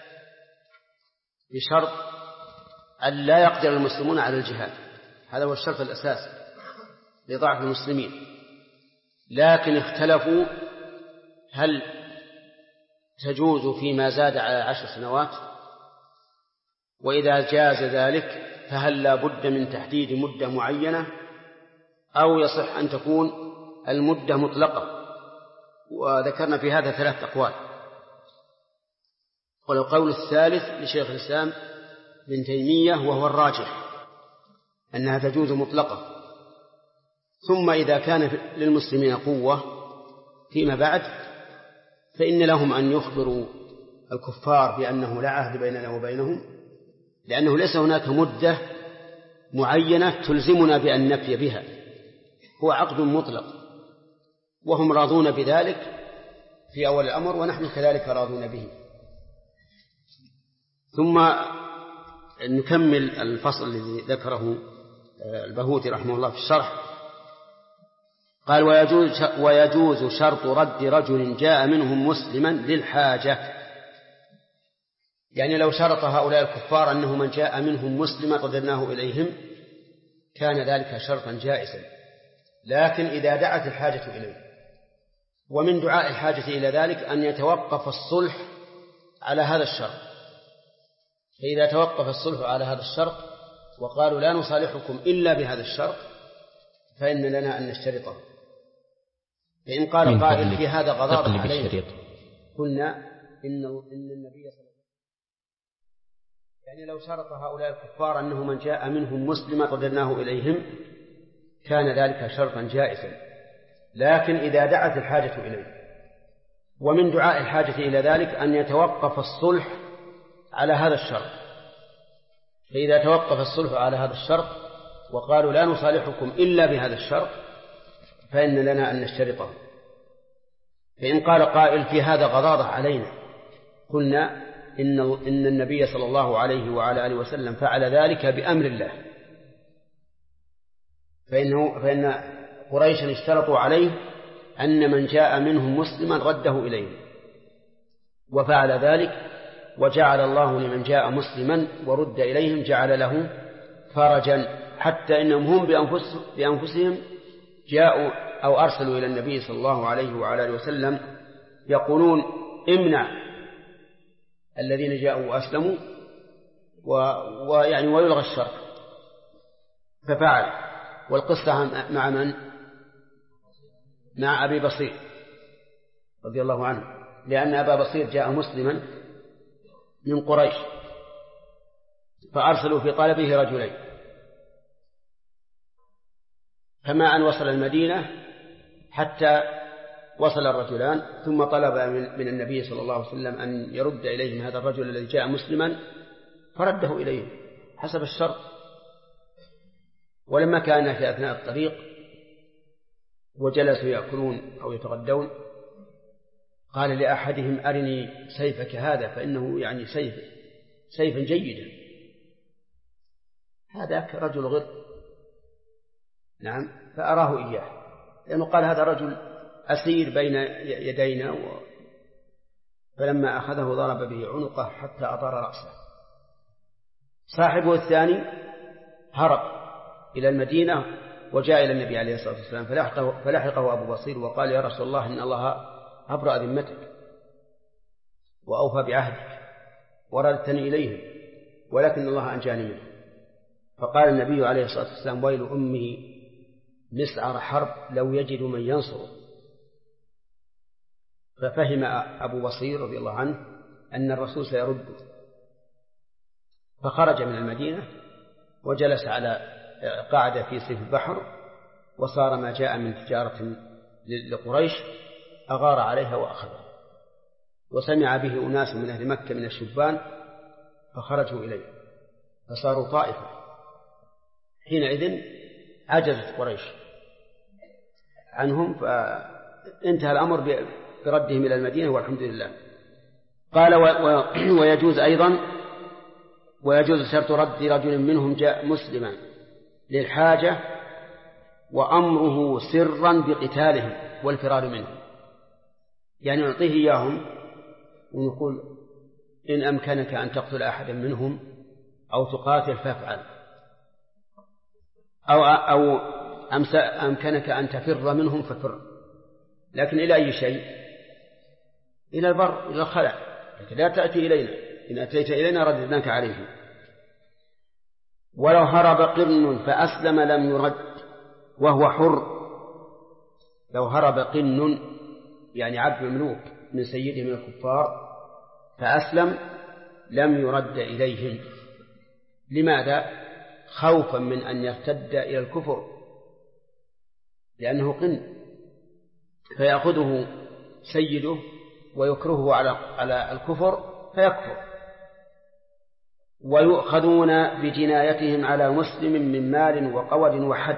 بشرط أن لا يقدر المسلمون على الجهاد. هذا هو الشرط الأساسي لضعف المسلمين. لكن اختلفوا هل تجوز فيما زاد على 10 سنوات، وإذا جاز ذلك فهل لا بد من تحديد مدة معينة أو يصح أن تكون المدة مطلقة. وذكرنا في هذا 3 أقوال. والقول الثالث لشيخ الإسلام ابن تيمية وهو الراجح أنها تجوز مطلقة. ثم إذا كان للمسلمين قوة فيما بعد فإن لهم أن يخبروا الكفار بأنه لا عهد بيننا وبينهم، لأنه ليس هناك مدة معينة تلزمنا بأن نفي بها، هو عقد مطلق، وهم راضون بذلك في أول الأمر ونحن كذلك راضون به. ثم نكمل الفصل الذي ذكره البهوتي رحمه الله في الشرح. قال: ويجوز شرط رد رجل جاء منهم مسلما للحاجة. يعني لو شرط هؤلاء الكفار أنه من جاء منهم مسلما رددناه إليهم كان ذلك شرطا جائزا، لكن إذا دعت الحاجة إليه، ومن دعاء الحاجة إلى ذلك أن يتوقف الصلح على هذا الشرط. فإذا توقف الصلح على هذا الشرط وقالوا لا نصالحكم إلا بهذا الشرط فإن لنا أن نشترطه. فإن قال قائل في هذا غضاض علينا قلنا إن النبي صلى الله عليه وسلم يعني لو شرط هؤلاء الكفار أنه من جاء منهم مسلما رددناه إليهم كان ذلك شرطا جائزا، لكن إذا دعت الحاجة إليه، ومن دعاء الحاجة إلى ذلك أن يتوقف الصلح على هذا الشرط. فإذا توقف الصلح على هذا الشرط وقالوا لا نصالحكم إلا بهذا الشرط فإن لنا أن نشترطه. فإن قال قائل في هذا غضاضة علينا قلنا إن النبي صلى الله عليه وعلى آله وسلم فعل ذلك بأمر الله، فإن قريشا اشترطوا عليه أن من جاء منهم مسلما رده إليه، وفعل ذلك، وجعل الله لمن جاء مسلما ورد إليهم جعل له فرجا، حتى إنهم هم بأنفسهم جاءوا أو أرسلوا إلى النبي صلى الله عليه وعلى آله وسلم يقولون امنع الذين جاءوا وأسلموا ويعني ويلغى الشر، ففعل. والقصة مع من؟ مع أبي بصير رضي الله عنه، لأن أبا بصير جاء مسلما من قريش فأرسلوا في طلبه رجلين، فما أن وصل المدينة حتى وصل الرجلان، ثم طلب من النبي صلى الله عليه وسلم أن يرد إليهم هذا الرجل الذي جاء مسلما، فرده إليهم حسب الشرط. ولما كان في أثناء الطريق وجلسوا يأكلون أو يتغدون قال لأحدهم أرني سيفك هذا، فإنه يعني سيفا جيدا. هذاك رجل غر، نعم، فأراه إياه، لأنه قال هذا رجل أسير بين يدينا، فلما أخذه ضرب به عنقه حتى أطار رأسه. صاحبه الثاني هرب إلى المدينة وجاء إلى النبي عليه الصلاة والسلام فلحقه أبو بصير وقال: يا رسول الله، إن الله أبرأ ذمتك وأوفى بعهدك وردتني إليهم، ولكن الله أنجاني منه. فقال النبي عليه الصلاة والسلام: ويل أمه مسعر حرب لو يجد من ينصره. ففهم أبو بصير رضي الله عنه أن الرسول سيرده، فخرج من المدينة وجلس قاعد في سيف البحر، وصار ما جاء من تجارة لقريش أغار عليها وأخذها، وسمع به أناس من أهل مكة من الشبان فخرجوا إليه فصاروا طائفة. حينئذ عجزت قريش عنهم، فانتهى الأمر بردهم إلى المدينة والحمد لله. قال: ويجوز أيضا شرط رد رجل منهم جاء مسلما للحاجة وأمره سرا بقتالهم والفرار منهم، يعني نعطيه إياهم ونقول: إن أمكنك أن تقتل أحدا منهم أو تقاتل فافعل، أو أمكنك أن تفر منهم ففر، لكن إلى أي شيء؟ إلى البر، إلى الخلع، لكن لا تأتي إلينا، إن أتيت إلينا رددناك عليه. ولو هرب قرن فأسلم لم يرد وهو حر. لو هرب قرن يعني عبد مملوك من سيده من الكفار فأسلم لم يرد إليهم. لماذا؟ خوفا من أن يرتد إلى الكفر، لأنه قن، فيأخذه سيده ويكرهه على الكفر فيكفر. ويؤخذون بجنايتهم على مسلم من مال وقود وحد.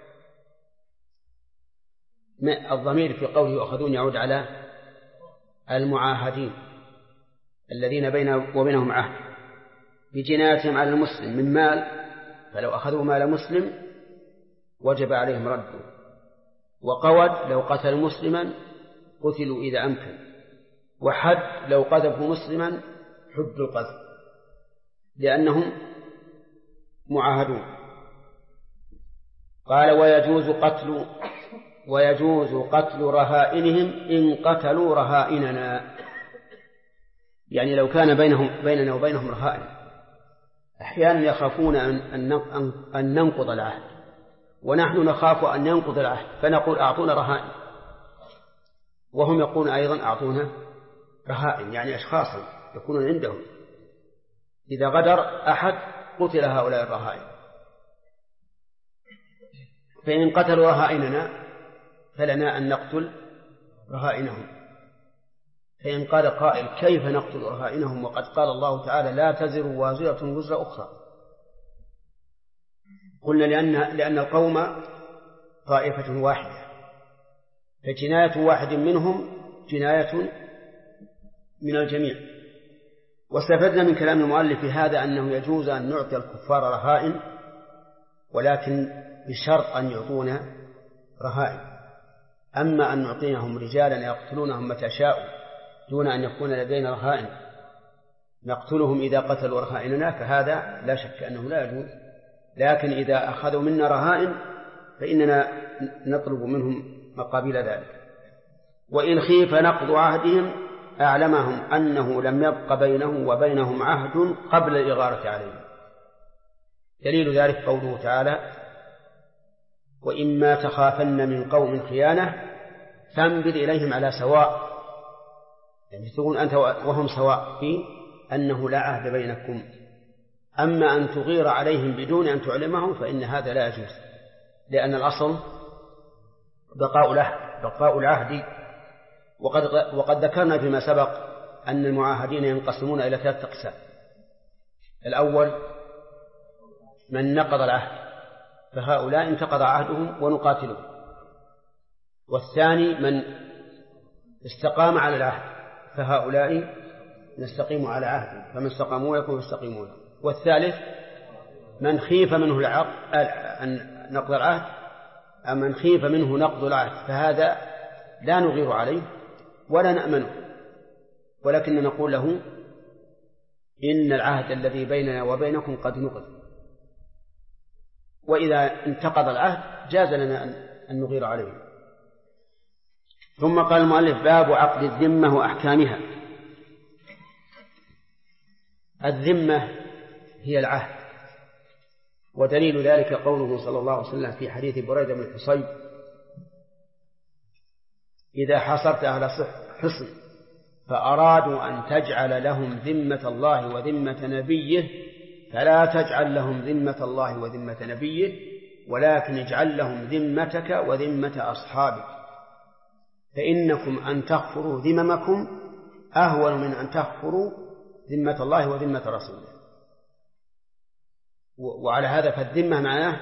الضمير في قوله يؤخذون يعود على المعاهدين الذين بينه وبينهم عهد. بجنايتهم على المسلم من مال، فلو أخذوا مال مسلم وجب عليهم رده. وقود لو قتل مسلما قتلوا إذا أمكن. وحد لو قذفوا مسلما حد القذف لأنهم معاهدون. قال: ويجوز قتل رهائنهم إن قتلوا رهائننا. يعني لو كان بيننا وبينهم رهائن، أحيانا يخافون أن ننقض العهد، ونحن نخاف أن ينقض العهد، فنقول: أعطونا رهائن، وهم يقولون أيضا: أعطونا رهائن، يعني أشخاصا يكونون عندهم. إذا غدر أحد قتل هؤلاء الرهائن. فإن قتلوا رهائننا فلنا أن نقتل رهائنهم. فإن قال قائل: كيف نقتل رهائنهم وقد قال الله تعالى: لا تزر وازرة وزر أخرى؟ قلنا: لأن القوم طائفة واحدة، فجناية واحد منهم جناية من الجميع. واستفدنا من كلام المؤلف هذا أنه يجوز أن نعطي الكفار رهائن، ولكن بشرط أن يعطونا رهائن. أما أن نعطيهم رجالا يقتلونهم متى شاءوا دون أن يكون لدينا رهائن نقتلهم إذا قتلوا رهائننا، فهذا لا شك أنه لا يجوز. لكن إذا أخذوا منا رهائن فإننا نطلب منهم مقابل ذلك. وإن خيف نقض عهدهم أعلمهم أنه لم يبق بينه وبينهم عهد قبل الإغارة عليهم. دليل ذلك قوله تعالى: وإما تخافن من قوم خيانة فانبذ إليهم على سواء. يعني تكون أنت وهم سواء في أنه لا عهد بينكم. أما أن تغير عليهم بدون أن تعلمهم فإن هذا لا يجوز، لأن الأصل بقاء العهد. وقد ذكرنا فيما سبق أن المعاهدين ينقسمون إلى 3 أقسام. الأول من نقض العهد، فهؤلاء انتقض عهدهم ونقاتلهم. والثاني من استقام على العهد، فهؤلاء نستقيم على عهد، فمن استقاموا لكم فاستقيمون. والثالث من خيف منه نقض العهد، أو من خيف منه نقض العهد، فهذا لا نغير عليه ولا نأمنه، ولكن نقول له: إن العهد الذي بيننا وبينكم قد نقض. وإذا انتقض العهد جاز لنا أن نغير عليه. ثم قال المؤلف: باب عقد الذمة وأحكامها. الذمة هي العهد ودليل ذلك قوله صلى الله عليه وسلم في حديث بريدة بن الحصيب: إذا حصرت أهل حصن فأرادوا أن تجعل لهم ذمة الله وذمة نبيه فلا تجعل لهم ذمة الله وذمة نبيه، ولكن اجعل لهم ذمتك وذمة أصحابك، فإنكم أن تغفروا ذممكم أهون من أن تغفروا ذمة الله وذمة رسوله. وعلى هذا فالذمة معناه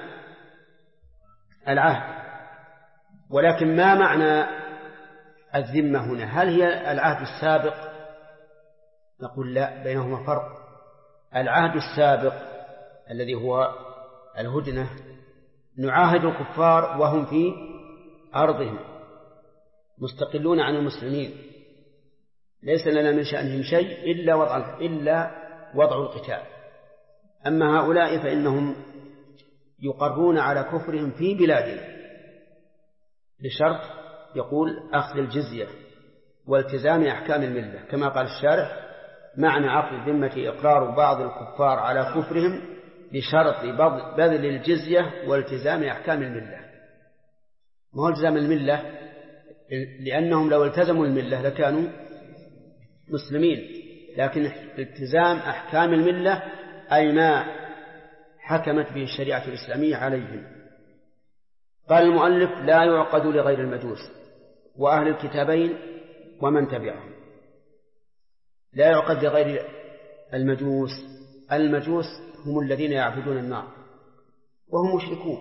العهد. ولكن ما معنى الذمة هنا؟ هل هي العهد السابق؟ نقول لا، بينهما فرق. العهد السابق الذي هو الهدنة نعاهد الكفار وهم في أرضهم مستقلون عن المسلمين، ليس لنا من شأنهم شيء إلا وضع القتال. أما هؤلاء فإنهم يقرون على كفرهم في بلادنا بشرط يقول أخذ الجزية والتزام أحكام الملة، كما قال الشارح: معنى عقد الذمة إقرار بعض الكفار على كفرهم بشرط بذل الجزية والتزام أحكام الملة. ما هو التزام الملة؟ لأنهم لو التزموا الملة لكانوا مسلمين، لكن التزام أحكام الملة أي ما حكمت به الشريعة الإسلامية عليهم. قال المؤلف: لا يعقد لغير المجوس وأهل الكتابين ومن تبعهم. لا يعقد لغير المجوس. المجوس هم الذين يعبدون النار وهم مشركون،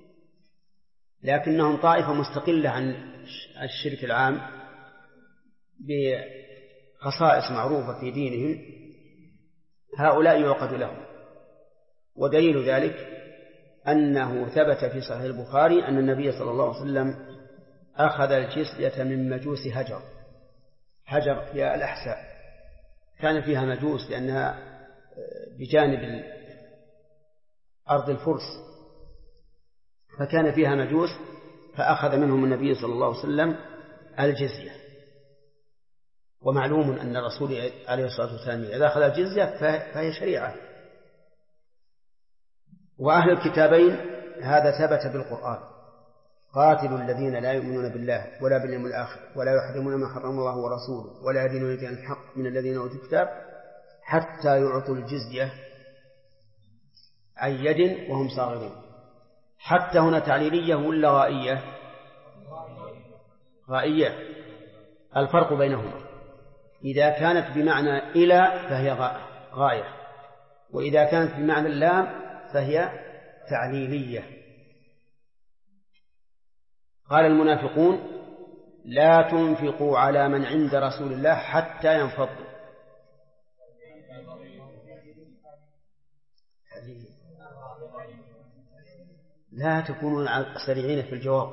لكنهم طائفة مستقلة عن الشرك العام بخصائص معروفة في دينهم، هؤلاء يعقد لهم. ودليل ذلك أنه ثبت في صحيح البخاري أن النبي صلى الله عليه وسلم أخذ الجزية من مجوس هجر في الأحساء، كان فيها مجوس لأنها بجانب أرض الفرس، فكان فيها مجوس، فأخذ منهم النبي صلى الله عليه وسلم الجزية. ومعلوم أن الرسول عليه الصلاة والسلام إذا أخذ الجزية فهي شريعة. وأهل الكتابين هذا ثبت بالقرآن: قاتلوا الذين لا يؤمنون بالله ولا باليوم الآخر ولا يحرمون ما حرم الله ورسوله ولا يدينون دين الحق من الذين أوتوا الكتاب حتى يعطوا الجزية عن يد وهم صاغرون. حتى هنا تعليلية ولا غائية؟ غائية. الفرق بينهما: إذا كانت بمعنى إلى فهي غاية، وإذا كانت بمعنى اللام فهي تعليلية. قال المنافقون: لا تنفقوا على من عند رسول الله حتى ينفضوا. لا تكونوا سريعين في الجواب.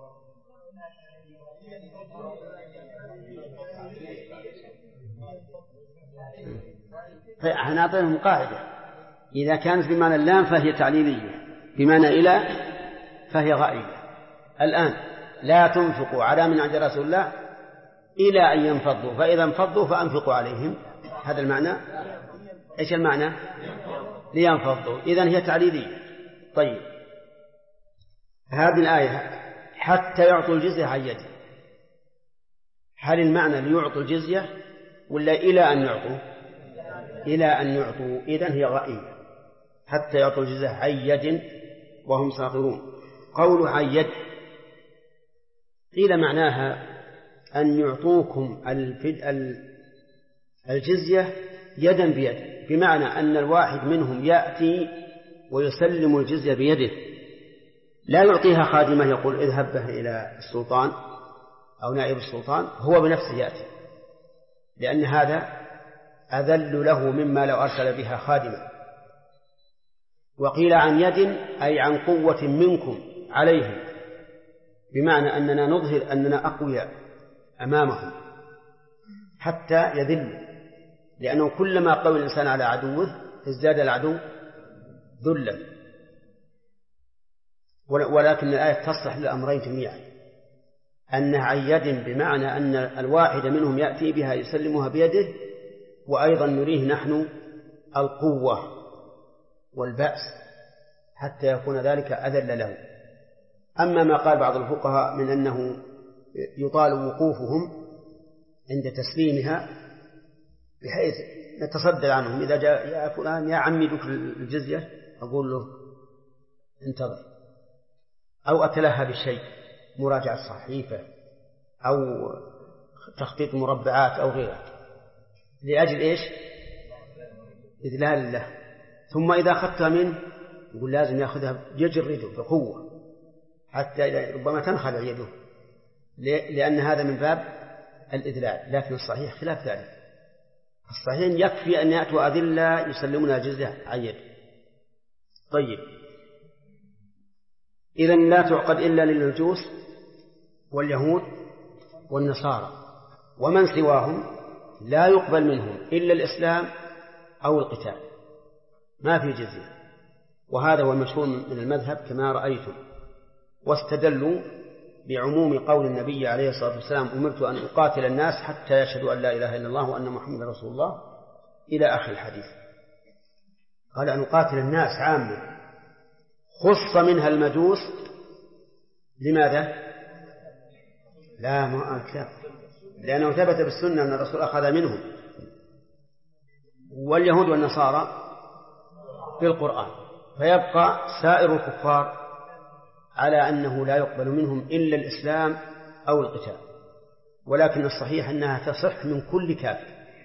فنعطيهم قاعدة: إذا كانت بمعنى اللام فهي تعليلية، بمعنى إلى فهي غائية. الآن لا تنفقوا على من عند رسول الله إلى أن ينفضوا، فإذا انفضوا فأنفقوا عليهم. هذا المعنى. إيش المعنى؟ لينفضوا. إذن هي تعليلية. طيب، هذه الآية حتى يعطوا الجزية عن يد، هل المعنى ليعطوا الجزية ولا إلى أن يعطوا؟ إلى أن يعطوا. إذن هي غائية. حتى يعطوا الجزية عن يد وهم صاغرون. قول عن يد قيل معناها أن يعطوكم الجزية يدا بيد، بمعنى أن الواحد منهم يأتي ويسلم الجزية بيده، لا يعطيها خادمة يقول اذهب به إلى السلطان أو نائب السلطان، هو بنفسه يأتي، لأن هذا أذل له مما لو أرسل بها خادمة. وقيل عن يد أي عن قوة منكم عليهم، بمعنى أننا نظهر أننا أقوياء أمامهم حتى يذلوا، لأنه كلما قوي الإنسان على عدوه ازداد العدو ذلا. ولكن الآية تصلح للأمرين جميعا، أنها عن يد بمعنى أن الواحد منهم يأتي بها يسلمها بيده، وأيضا نريه نحن القوة والبأس حتى يكون ذلك أذل له. أما ما قال بعض الفقهاء من أنه يطال وقوفهم عند تسليمها بحيث نتصدر عنهم، إذا جاء يا فلان يا عمي لك الجزية أقول له انتظر، أو أتلهى بالشيء، مراجعة صحيفة أو تخطيط مربعات أو غيره، لأجل إيش؟ إذلال الله. ثم إذا أخذتها منه يقول لازم يأخذها يجرده بقوة حتى ربما تنخلع يده، لأن هذا من باب الإذلال. لكن الصحيح خلاف ذلك، الصحيح يكفي أن يأتوا أذلة يسلمون الجزية عن يد. طيب، إذن لا تعقد إلا للمجوس واليهود والنصارى، ومن سواهم لا يقبل منهم إلا الإسلام أو القتال، ما في جزية. وهذا هو المشهور من المذهب كما رأيتم. واستدلوا بعموم قول النبي عليه الصلاة والسلام: أمرت أن أقاتل الناس حتى يشهدوا أن لا إله إلا الله وأن محمد رسول الله، إلى آخر الحديث. قال أن أقاتل الناس عامة، خص منها المجوس. لماذا؟ لا لأنه ثبت بالسنة أن الرسول أخذ منهم، واليهود والنصارى بالقرآن، فيبقى سائر الكفار على أنه لا يقبل منهم إلا الإسلام أو القتال. ولكن الصحيح أنها تصح من كل كافر.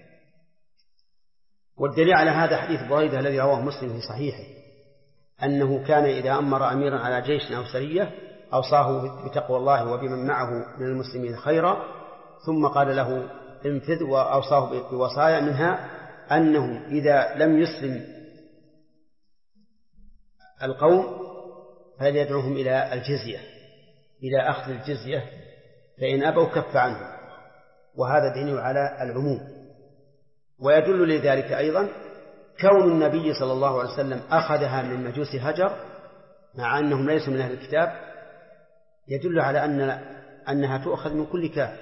والدليل على هذا حديث بريدة الذي رواه مسلم في صحيحه، أنه كان إذا أمر أميرا على جيش أو سرية أوصاه بتقوى الله وبمن معه من المسلمين خيرا، ثم قال له انفذ، وأوصاه بوصايا منها أنه إذا لم يسلم القوم فليدعوهم إلى الجزية، إلى أخذ الجزية، فإن أبوا كف عنهم. وهذا دليل على العموم. ويدل لذلك أيضا كون النبي صلى الله عليه وسلم أخذها من مجوس هجر مع أنهم ليسوا من أهل الكتاب، يدل على أنها تؤخذ من كل كافر.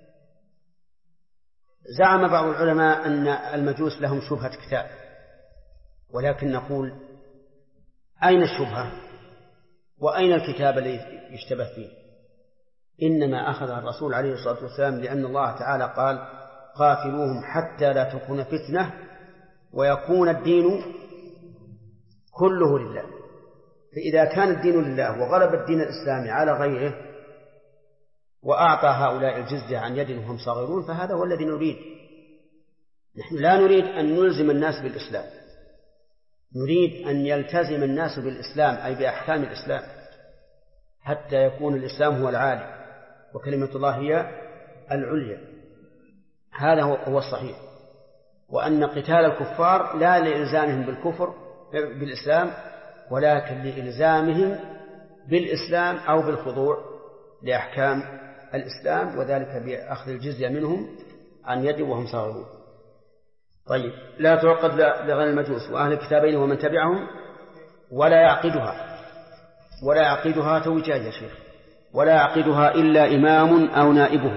زعم بعض العلماء أن المجوس لهم شبهة كتاب، ولكن نقول أين الشبهة وأين الكتاب الذي يشتبه فيه؟ إنما أخذها الرسول عليه الصلاة والسلام لأن الله تعالى قال: قاتلوهم حتى لا تكون فتنة ويكون الدين كله لله. فإذا كان الدين لله وغلب الدين الإسلامي على غيره وأعطى هؤلاء الجزية عن يد وهم صاغرون، فهذا هو الذي نريد. نحن لا نريد أن نلزم الناس بالإسلام، نريد أن يلتزم الناس بالإسلام، أي بأحكام الإسلام، حتى يكون الإسلام هو العالي وكلمة الله هي العليا. هذا هو الصحيح. وأن قتال الكفار لا لإلزامهم بالكفر بالإسلام، ولكن لإلزامهم بالإسلام أو بالخضوع لأحكام الإسلام، وذلك بأخذ الجزية منهم عن يد وهم صاغرون. طيب، لا تعقد لغير المجوس وأهل الكتابين ومن تبعهم ولا يعقدها توجيه يا شيخ، ولا يعقدها إلا إمام أو نائبه.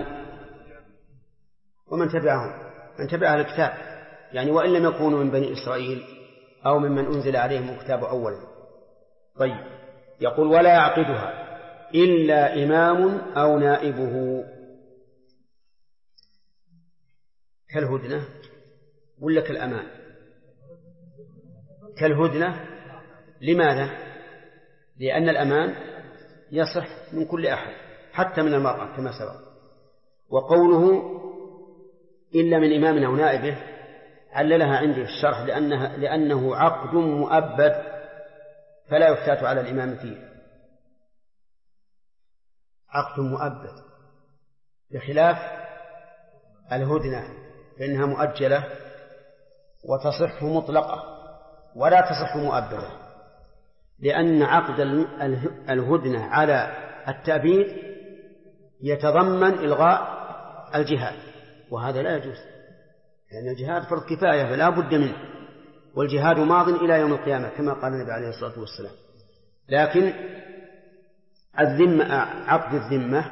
ومن تبعهم، من تبع أهل الكتاب يعني وإن لم يكونوا من بني إسرائيل أو ممن أنزل عليهم الكتاب أولا. طيب، يقول ولا يعقدها إلا إمام أو نائبه، كالهدنة ولا كالأمان؟ كالهدنة. لماذا؟ لأن الأمان يصح من كل أحد حتى من المرأة كما سبق. وقوله إلا من إمام أو نائبه عللها عندي في الشرح لأنه عقد مؤبد فلا يفتات على الإمام فيه، عقد مؤبد، بخلاف الهدنة فإنها مؤجلة وتصح مطلقة ولا تصح مؤبدة، لأن عقد الهدنة على التأبيد يتضمن إلغاء الجهاد، وهذا لا يجوز، لأن الجهاد فرض كفاية فلا بد منه، والجهاد ماض إلى يوم القيامة كما قال النبي عليه الصلاة والسلام. لكن الذمة، عقد الذمة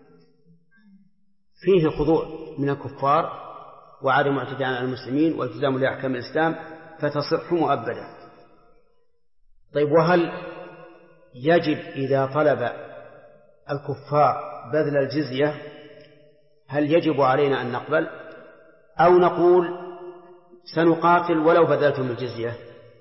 فيه خضوع من الكفار وعدم اعتداء على المسلمين والتزام لأحكام الإسلام، فتصح مؤبدة. طيب وهل يجب إذا طلب الكفار بذل الجزية هل يجب علينا أن نقبل أو نقول سنقاتل ولو بذلتم الجزية؟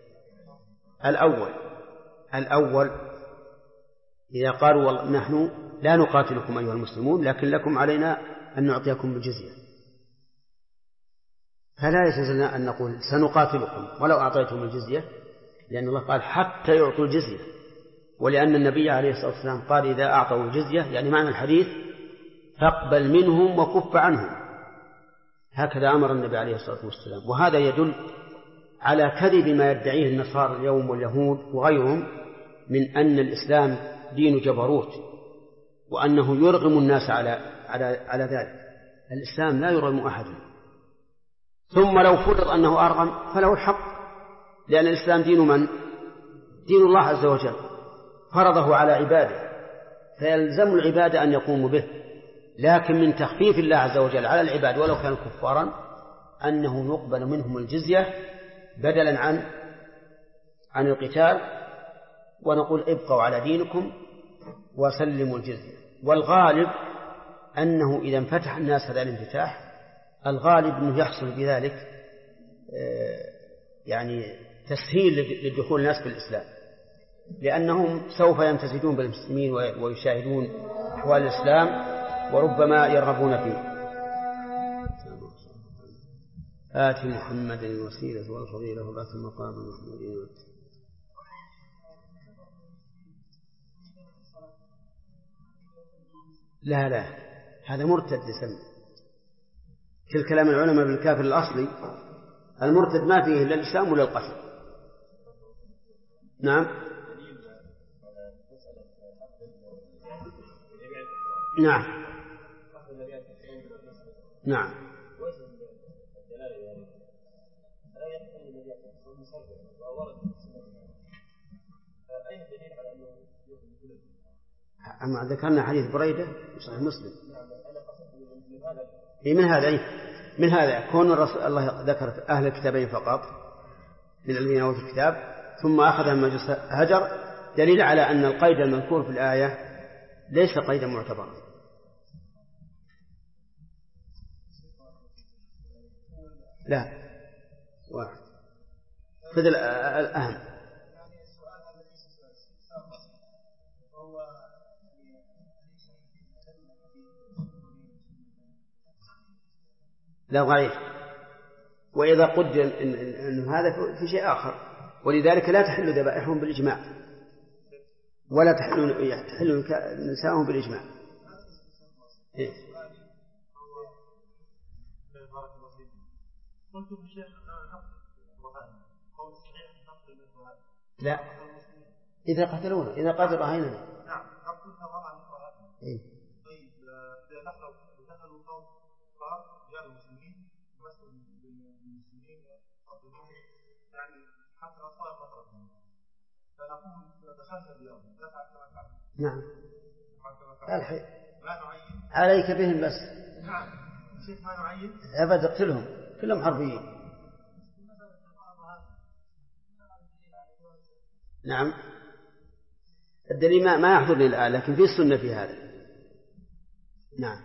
الأول إذا قالوا نحن لا نقاتلكم أيها المسلمون لكن لكم علينا أن نعطيكم الجزية فلا يجوز أن نقول سنقاتلكم ولو أعطيتم الجزية لأن الله قال حتى يعطوا الجزية ولأن النبي عليه الصلاة والسلام قال إذا أعطوا الجزية يعني معنى الحديث فاقبل منهم وكف عنهم هكذا أمر النبي عليه الصلاة والسلام وهذا يدل على كذب ما يدعيه النصارى اليوم واليهود وغيرهم من أن الإسلام دين جبروت وأنه يرغم الناس على ذلك الإسلام لا يرغم أحد ثم لو فرض أنه أرغم فله الحق لأن الإسلام دين من؟ دين الله عز وجل فرضه على عباده فيلزم العبادة أن يقوموا به لكن من تخفيف الله عز وجل على العباد ولو كانوا كفارا أنه يقبل منهم الجزية بدلا عن القتال ونقول ابقوا على دينكم وسلموا الجزية والغالب أنه إذا انفتح الناس هذا الانفتاح الغالب أنه يحصل بذلك يعني تسهيل لدخول الناس في الإسلام لأنهم سوف يمتزجون بالمسلمين ويشاهدون أحوال الإسلام وربما يرغبون فيه. آت محمد الوسيلة والفضيلة وبعث المقام المحمود. لا هذا مرتد يسمى كل كلام العلماء بالكافر الأصلي المرتد ما فيه إلا الإسلام ولا القتل. نعم أما ذكرنا حديث بريدة في صحيح مسلم من هذا كون الله ذكر أهل الكتابين فقط من الذين أوتوا الكتاب ثم أخذ المجوس هجر دليل على أن القيد المذكور في الآية ليس قيدا معتبرا. لا واحد خذ الأهم لا ضعيف وإذا قدر أن هذا في شيء آخر ولذلك لا تحل ذبائحهم بالإجماع ولا تحل نساءهم بالإجماع. لا إذا قتلونا إذا قتل رهيننا نعم عليك بهم بس أبد اقتلهم كلهم حربيين. نعم الدليل ما يحضرني الآن لكن في السنة في هذا. نعم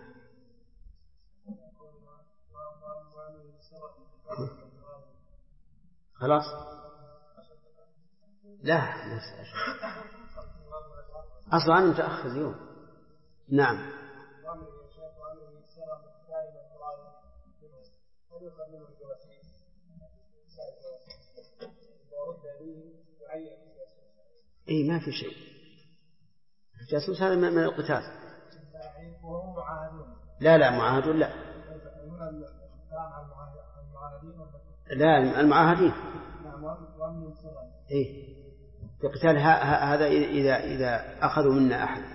خلاص لا أصلا أنا متأخر اليوم. نعم إيه ما في شيء الجاسوس هذا من القتال. لا معاهدون لا المعاهدين إيه القتال هذا إذا أخذوا منا أحد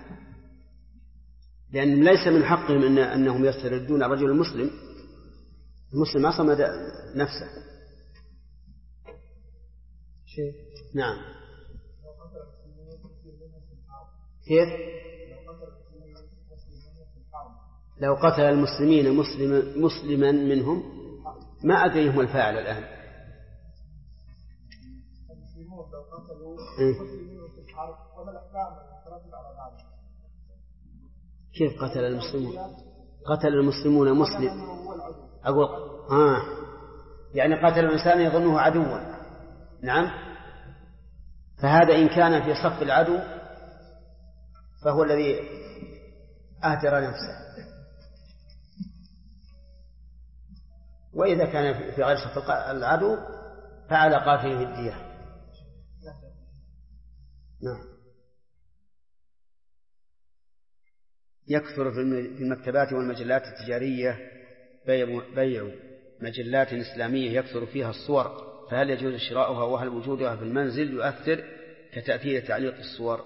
لأن ليس من حقهم أنهم يستردون الرجل المسلم ما صمد نفسه شيء. نعم كيف لو قتل المسلمين مسلما منهم ما أدري هم الفاعل الآن قتلوا إيه؟ مسلمين في الحرب وما الأحكام المترتبة على ذلك؟ كيف قتل المسلمون؟ قتل المسلمون مسلم أقول يعني قتل الإنسان يظنه عدوا. نعم، فهذا إن كان في صف العدو فهو الذي أهدر نفسه، وإذا كان في غير صف العدو فعلى قاتله الدية. نعم. يكثر في المكتبات والمجلات التجارية بيع مجلات إسلامية يكثر فيها الصور، فهل يجوز شراؤها وهل وجودها في المنزل يؤثر كتأثير تعليق الصور؟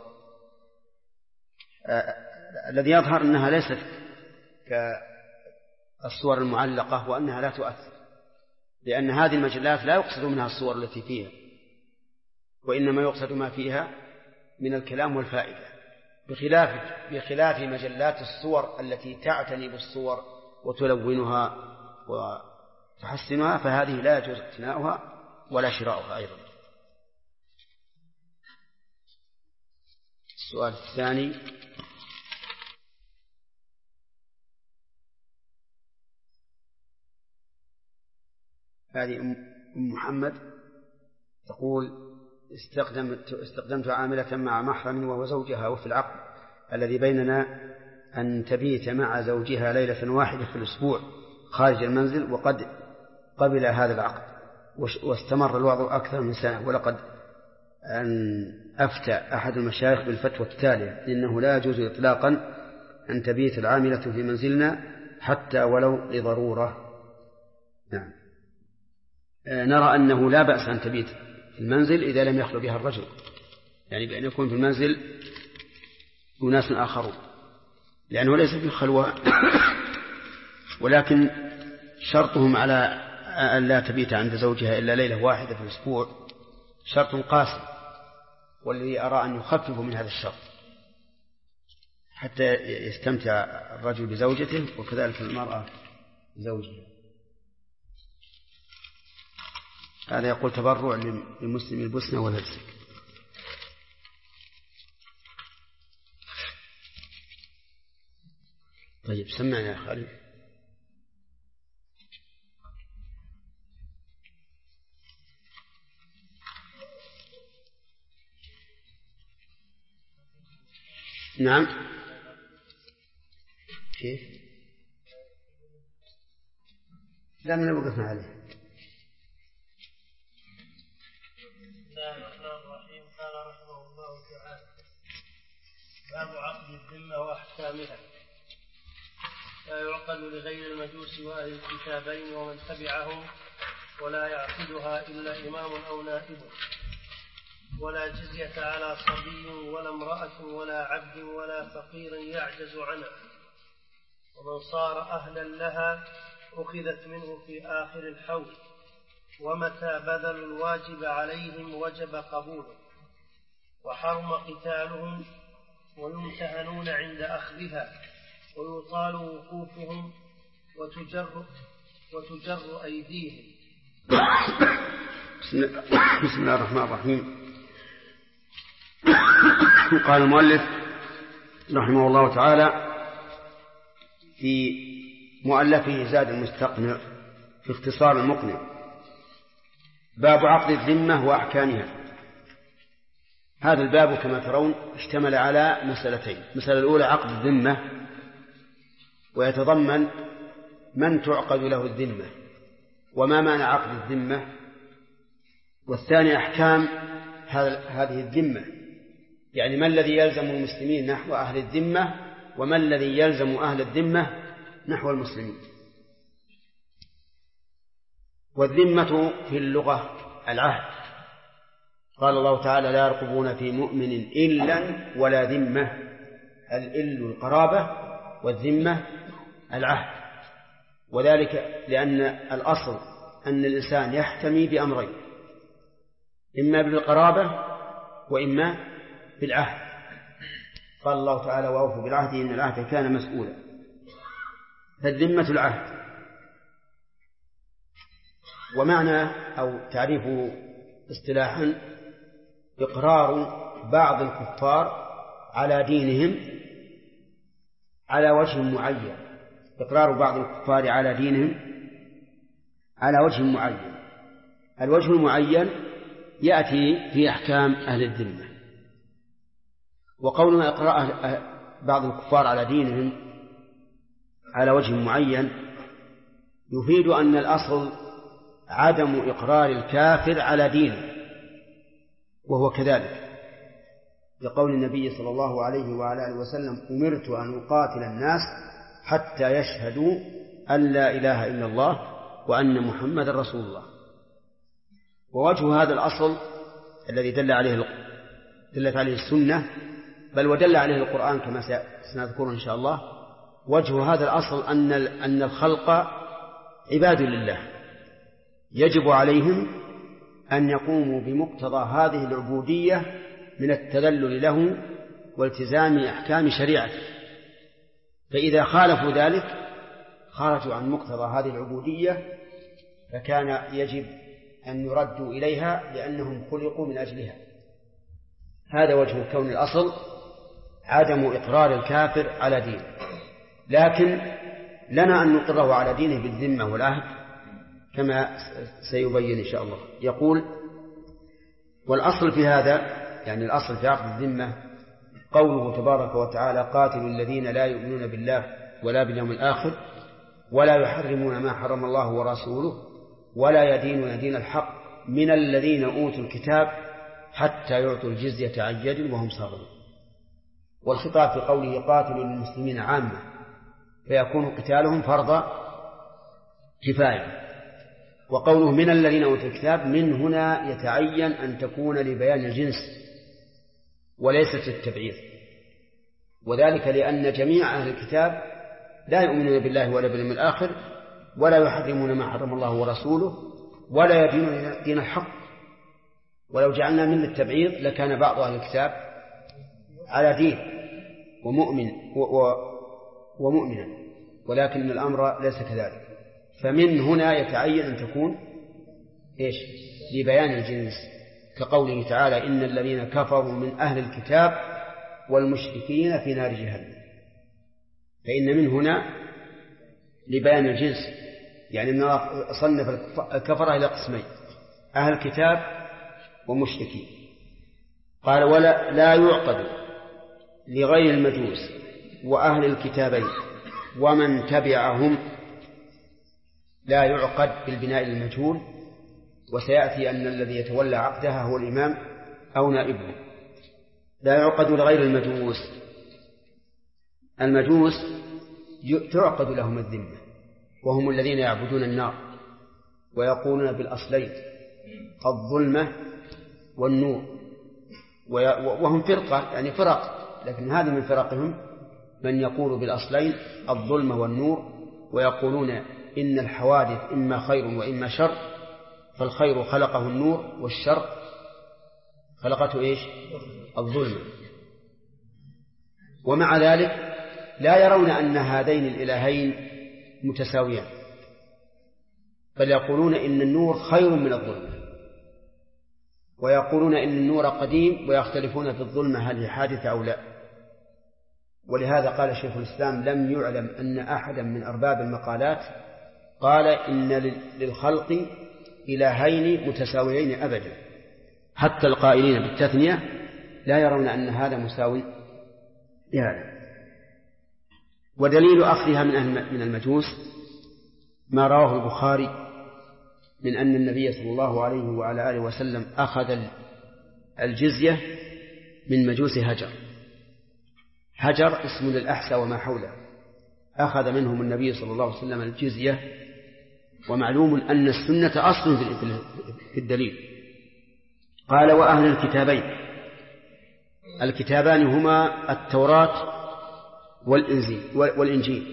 الذي يظهر أنها ليست كالصور المعلقة وأنها لا تؤثر، لأن هذه المجلات لا يقصد منها الصور التي فيها، وإنما يقصد ما فيها من الكلام والفائدة، بخلاف مجلات الصور التي تعتني بالصور وتلونها وتحسنها، فهذه لا يجوز اقتناؤها ولا شراؤها أيضا. السؤال الثاني: هذه أم محمد تقول: استخدمت عاملة مع محرم وهو زوجها، وفي العقد الذي بيننا أن تبيت مع زوجها ليلة واحدة في الأسبوع خارج المنزل، وقد قبل هذا العقد واستمر الوضع أكثر من سنة، ولقد أن أفتى أحد المشايخ بالفتوى التالية: إنه لا يجوز إطلاقا أن تبيت العاملة في منزلنا حتى ولو لضرورة. نعم. نرى أنه لا بأس أن تبيت في المنزل إذا لم يخلو بها الرجل، يعني بأن يكون في المنزل أناس آخرون، لأنه ليس في خلوة، ولكن شرطهم على أن لا تبيت عند زوجها إلا ليلة واحدة في الأسبوع شرط قاسي، والذي أرى أن يخففوا من هذا الشرط حتى يستمتع الرجل بزوجته وكذلك المرأة بزوجها. هذا يقول: تبرع للمسلم البوسنة والهرسك. طيب، سمعنا يا خالد. نعم. كيف؟ لا، من وقفنا عليه. بسم الله الرحمن الرحيم. قال رحمه الله تعالى: باب عقد الذمة وأحكامها. لا يعقد لغير المجوس وأهل الكتابين ومن تبعهم، ولا يعقدها إلا إمام أو نائب، ولا جزية على صبي ولا امرأة ولا عبد ولا فقير يعجز عنها، ومن صار أهلا لها أخذت منه في آخر الحول، ومتى بذلوا الواجب عليهم وجب قبوله، وحرم قتالهم ويمتهنون عند أخذها، ويطال وقوفهم وتجر أيديهم. بسم الله الرحمن الرحيم. قال المؤلف رحمه الله تعالى في مؤلفه زاد المستقنع في اختصار المقنع: باب عقد الذمة وأحكامها. هذا الباب كما ترون اشتمل على مسألتين: المسألة الأولى عقد الذمة، ويتضمن من تعقد له الذمة وما معنى عقد الذمة، والثاني أحكام هذه الذمة، يعني ما الذي يلزم المسلمين نحو أهل الذمة وما الذي يلزم أهل الذمة نحو المسلمين. والذمة في اللغة العهد، قال الله تعالى: لا يرقبون في مؤمن إلا ولا ذمة. الإل القرابة والذمة العهد، وذلك لأن الأصل أن الإنسان يحتمي بأمرين: إما بالقرابة وإما بالعهد. قال الله تعالى: وأوفوا بالعهد إن العهد كان مسؤولا. فالذمة العهد، ومعنى أو تعريفه اصطلاحا: إقرار بعض الكفار على دينهم على وجه معين، إقرار بعض الكفار على دينهم على وجه معين. الوجه المعين يأتي في أحكام أهل الذمة. وقولنا إقرار بعض الكفار على دينهم على وجه معين يفيد أن الأصل عدم إقرار الكافر على دينه، وهو كذلك لقول النبي صلى الله عليه وعلى آله وسلم: أمرت أن أقاتل الناس حتى يشهدوا أن لا إله إلا الله وأن محمد رسول الله. ووجه هذا الأصل الذي دلت عليه السنة، بل ودل عليه القرآن كما سنذكر إن شاء الله، وجه هذا الأصل أن الخلق عباد لله، يجب عليهم أن يقوموا بمقتضى هذه العبودية من التذلل له والتزام أحكام شريعته. فإذا خالفوا ذلك خرجوا عن مقتضى هذه العبودية، فكان يجب أن يردوا إليها لأنهم خلقوا من أجلها. هذا وجه كون الأصل عدم إقرار الكافر على دينه، لكن لنا أن نقره على دينه بالذمة والعهد كما سيبين إن شاء الله. يقول: والأصل في هذا، يعني الأصل في عقد الذمة، قوله تبارك وتعالى: قاتلوا الذين لا يؤمنون بالله ولا باليوم الآخر ولا يحرمون ما حرم الله ورسوله ولا يدينون دين الحق من الذين أوتوا الكتاب حتى يعطوا الجزية عن يد وهم صاغرون. والخطاب في قوله قاتلوا المسلمين عامة، فيكون قتالهم فرض كفاية. وقوله من الذين أوتوا الكتاب، من هنا يتعين أن تكون لبيان الجنس وليست التبعيض، وذلك لأن جميع أهل الكتاب لا يؤمنون بالله ولا باليوم الآخر ولا يحرمون ما حرم الله ورسوله ولا يدينون دين الحق. ولو جعلنا من التبعيض لكان بعض أهل الكتاب على دين ومؤمنا، ولكن الأمر ليس كذلك. فمن هنا يتعين أن تكون لبيان الجنس، كقوله تعالى: إن الذين كفروا من أهل الكتاب والمشركين في نار جهنم. فإن من هنا لبيان الجنس، يعني أن صنف الكفرة إلى قسمين: أهل الكتاب ومشركين. قال: ولا لا يعقد لغير المجوس وأهل الكتابين ومن تبعهم. لا يعقد بالبناء المجهول، وسيأتي أن الذي يتولى عقدها هو الإمام أو نائبه. لا يعقد لغير المجوس. المجوس تعقد لهم الذمة، وهم الذين يعبدون النار ويقولون بالأصلين الظلمة والنور، وهم فرقة يعني فرق، لكن هذه من فرقهم من يقول بالأصلين الظلمة والنور، ويقولون إن الحوادث إما خير وإما شر، فالخير خلقه النور والشر خلقته الظلمة. ومع ذلك لا يرون أن هذين الإلهين متساويان، بل يقولون إن النور خير من الظلمة، ويقولون إن النور قديم، ويختلفون في الظلمة هل هي حادثة أو لا. ولهذا قال شيخ الإسلام: لم يعلم أن أحدا من أرباب المقالات قال إن للخلق إلهين متساويين أبدا. حتى القائلين بالتثنية لا يرون أن هذا مساوي لهذا. ودليل أخذها من المجوس ما رواه البخاري من أن النبي صلى الله عليه وعلى آله وسلم أخذ الجزية من مجوس هجر. هجر اسم للأحسى وما حوله، أخذ منهم النبي صلى الله عليه وسلم الجزية. ومعلوم أن السنة أصل في الدليل. قال: وأهل الكتابين. الكتابان هما التوراة والإنجيل.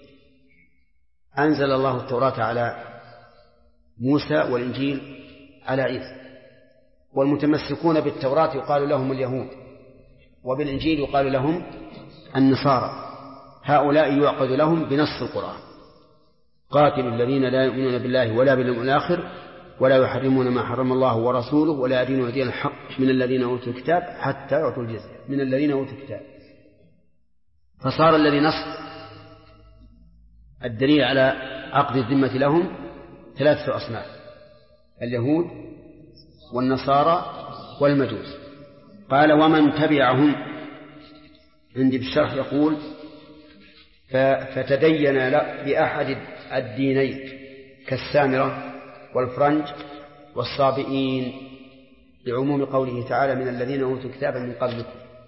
أنزل الله التوراة على موسى والإنجيل على عيسى. والمتمسكون بالتوراة يقال لهم اليهود، وبالإنجيل يقال لهم النصارى. هؤلاء يعقد لهم بنص القرآن: قاتلوا الذين لا يؤمنون بالله ولا باليوم الآخر ولا يحرمون ما حرم الله ورسوله ولا يدينون دين الحق من الذين أوتوا الكتاب حتى يعطوا الجزية من الذين أوتوا الكتاب. فصار الذي نص الدليل على عقد الذمة لهم 3 أصناف: اليهود والنصارى والمجوس. قال: ومن تبعهم. عندي بالشرح يقول: فتدين بأحد الدينين كالسامرة والفرنج والصابئين، لعموم قوله تعالى: من الذين أوتوا الكتاب من قبلكم.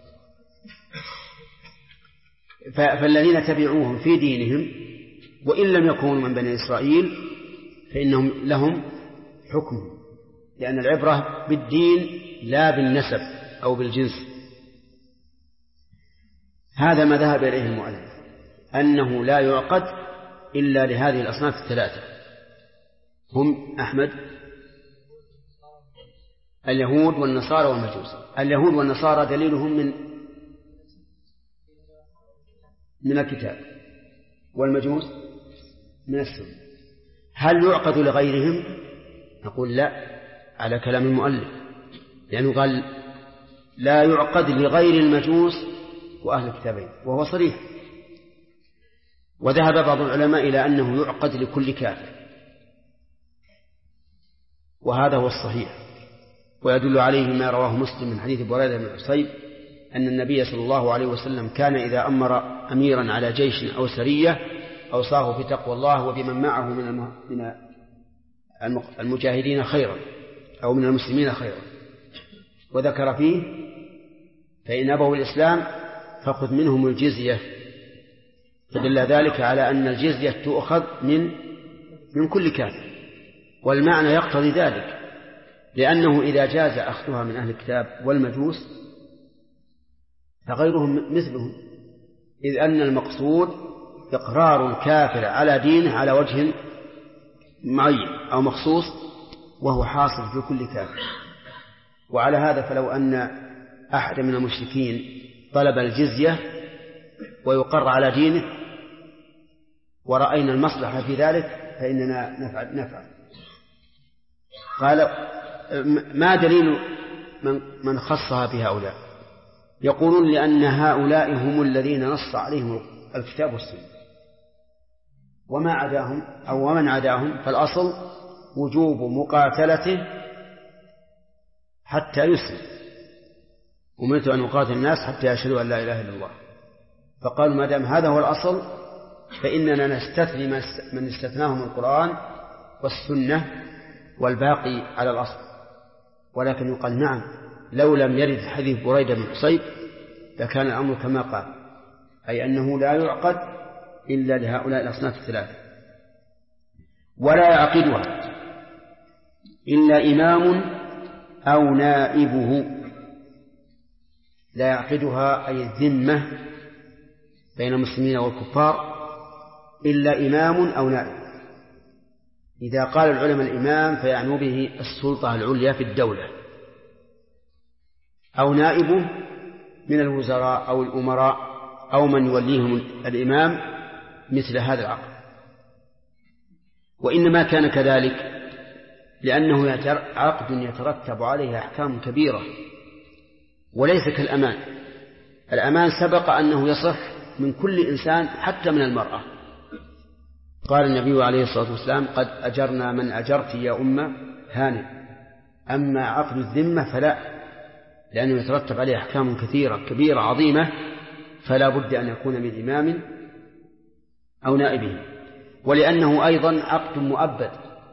فالذين تبعوهم في دينهم وإن لم يكونوا من بني إسرائيل فإنهم لهم حكمهم، لأن العبرة بالدين لا بالنسب أو بالجنس. هذا ما ذهب إليه المؤلف، أنه لا يعقد إلا لهذه الأصناف 3 هم أحمد: اليهود والنصارى والمجوس. اليهود والنصارى دليلهم من الكتاب، والمجوس من السنة. هل يعقد لغيرهم؟ نقول لا، على كلام المؤلف، لأنه قال: لا يعقد لغير المجوس وأهل الكتابين، وهو صريح. وذهب بعض العلماء إلى أنه يعقد لكل كافر، وهذا هو الصحيح. ويدل عليه ما رواه مسلم من حديث بريدة بن حصيب أن النبي صلى الله عليه وسلم كان إذا أمر أميرا على جيش أو سرية أوصاه بتقوى الله وبمن معه من المجاهدين خيرا أو من المسلمين خيرا، وذكر فيه: فإن أبوا الإسلام فخذ منهم الجزية. فدل ذلك على أن الجزية تؤخذ من كل كافر، والمعنى يقتضي ذلك، لأنه إذا جاز أخذها من أهل الكتاب والمجوس فغيرهم مثلهم، إذ أن المقصود إقرار الكافر على دينه على وجه معين أو مخصوص، وهو حاصل في كل كافر. وعلى هذا فلو أن أحد من المشركين طلب الجزية ويقر على دينه ورأينا المصلحة في ذلك فإننا نفعل. قال: ما دليل من خصها بهؤلاء؟ يقولون: لأن هؤلاء هم الذين نص عليهم الكتاب والسنة، وما عداهم أو ومن عداهم فالأصل وجوب مقاتلته حتى يسلم. أمرت أن أقاتل الناس حتى يشهدوا أن لا إله إلا الله. فقالوا: ما دام هذا هو الأصل فإننا نستثني من استثناه من القرآن والسنة والباقي على الأصل. ولكن يقال: نعم، لو لم يرد حديث بريدة بن حصيب لكان الأمر كما قال، أي أنه لا يعقد إلا لهؤلاء الأصناف 3. ولا يعقدها إلا إمام أو نائبه. لا يعقدها أي الذمة بين المسلمين والكفار إلا إمام أو نائب. إذا قال العلماء الإمام فيعنوا به السلطة العليا في الدولة، أو نائبه من الوزراء أو الأمراء أو من يوليهم الإمام مثل هذا العقد. وإنما كان كذلك لأنه عقد يترتب عليه أحكام كبيرة، وليس كالأمان. الأمان سبق أنه يصح من كل إنسان حتى من المرأة. قال النبي عليه الصلاة والسلام: قد أجرنا من أجرت يا أمة هانئ. أما عقد الذمة فلا، لأنه يترتب عليه أحكام كثيرة كبيرة عظيمة، فلا بد أن يكون من إمام أو نائبه. ولأنه أيضا عقد مؤبد،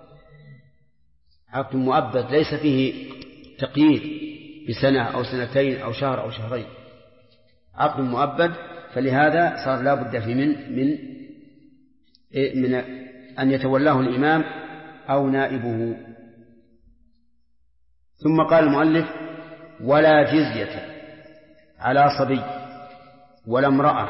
عقد مؤبد ليس فيه تقييد بسنة أو سنتين أو شهر أو شهرين، عقد مؤبد. فلهذا صار لا بد في من أن يتولاه الإمام أو نائبه. ثم قال المؤلف: ولا جزية على صبي ولا امرأة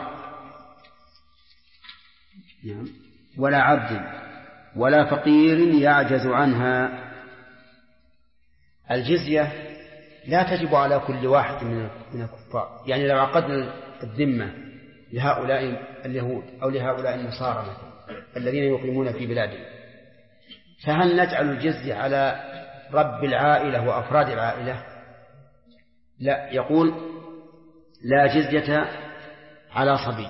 ولا عبد ولا فقير يعجز عنها. الجزية لا تجب على كل واحد من الكفار. يعني لو عقدنا الذمة لهؤلاء اليهود أو لهؤلاء النصارى مثلا الذين يقيمون في بلادهم، فهل نجعل الجزية على رب العائلة وأفراد العائلة؟ لا، يقول لا جزية على صبي،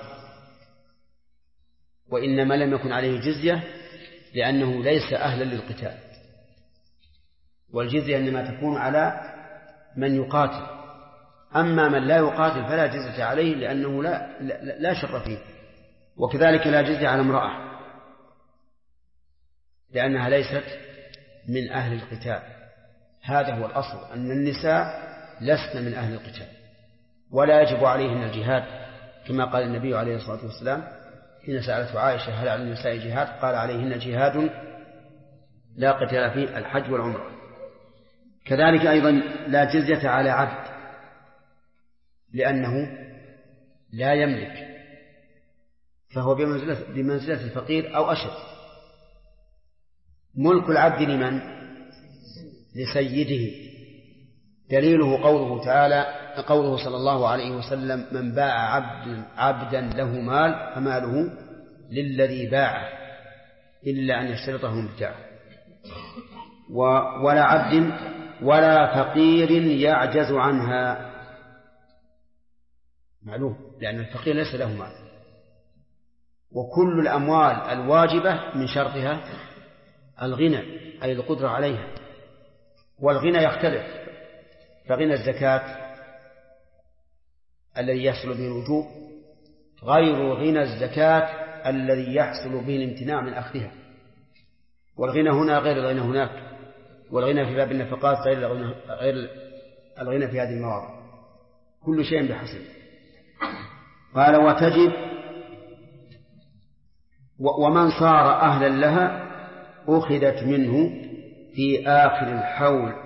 وإنما لم يكن عليه جزية لأنه ليس أهلا للقتال، والجزية إنما تكون على من يقاتل، أما من لا يقاتل فلا جزية عليه لأنه لا شر فيه. وكذلك لا جزية على امرأة لأنها ليست من أهل القتال. هذا هو الأصل، أن النساء لسن من أهل القتال ولا يجب عليهن الجهاد، كما قال النبي عليه الصلاة والسلام حين سألته عائشة هل على النساء جهاد؟ قال عليهن جهاد لا قتال فيه، الحج والعمرة. كذلك أيضا لا جزية على عبد لأنه لا يملك، فهو بمنزلة الفقير أو أشد. ملك العبد لمن؟ لسيده. دليله قوله تعالى، قوله صلى الله عليه وسلم من باع عبدا له مال فماله للذي باعه إلا أن يشترطه مبتاعه. ولا عبد ولا فقير يعجز عنها، معلوم، لأن الفقير ليس له مال. وكل الأموال الواجبة من شرطها الغنى، أي القدرة عليها، والغنى يختلف، فغنى الزكاة الذي يحصل به الوجوب غير غنى الزكاة الذي يحصل به الامتناع من أخذها، والغنى هنا غير الغنى هناك، والغنى في باب النفقات غير الغنى في هذه المواضع، كل شيء بحسب. قال وتجب ومن صار أهلا لها أخذت منه في آخر الحول.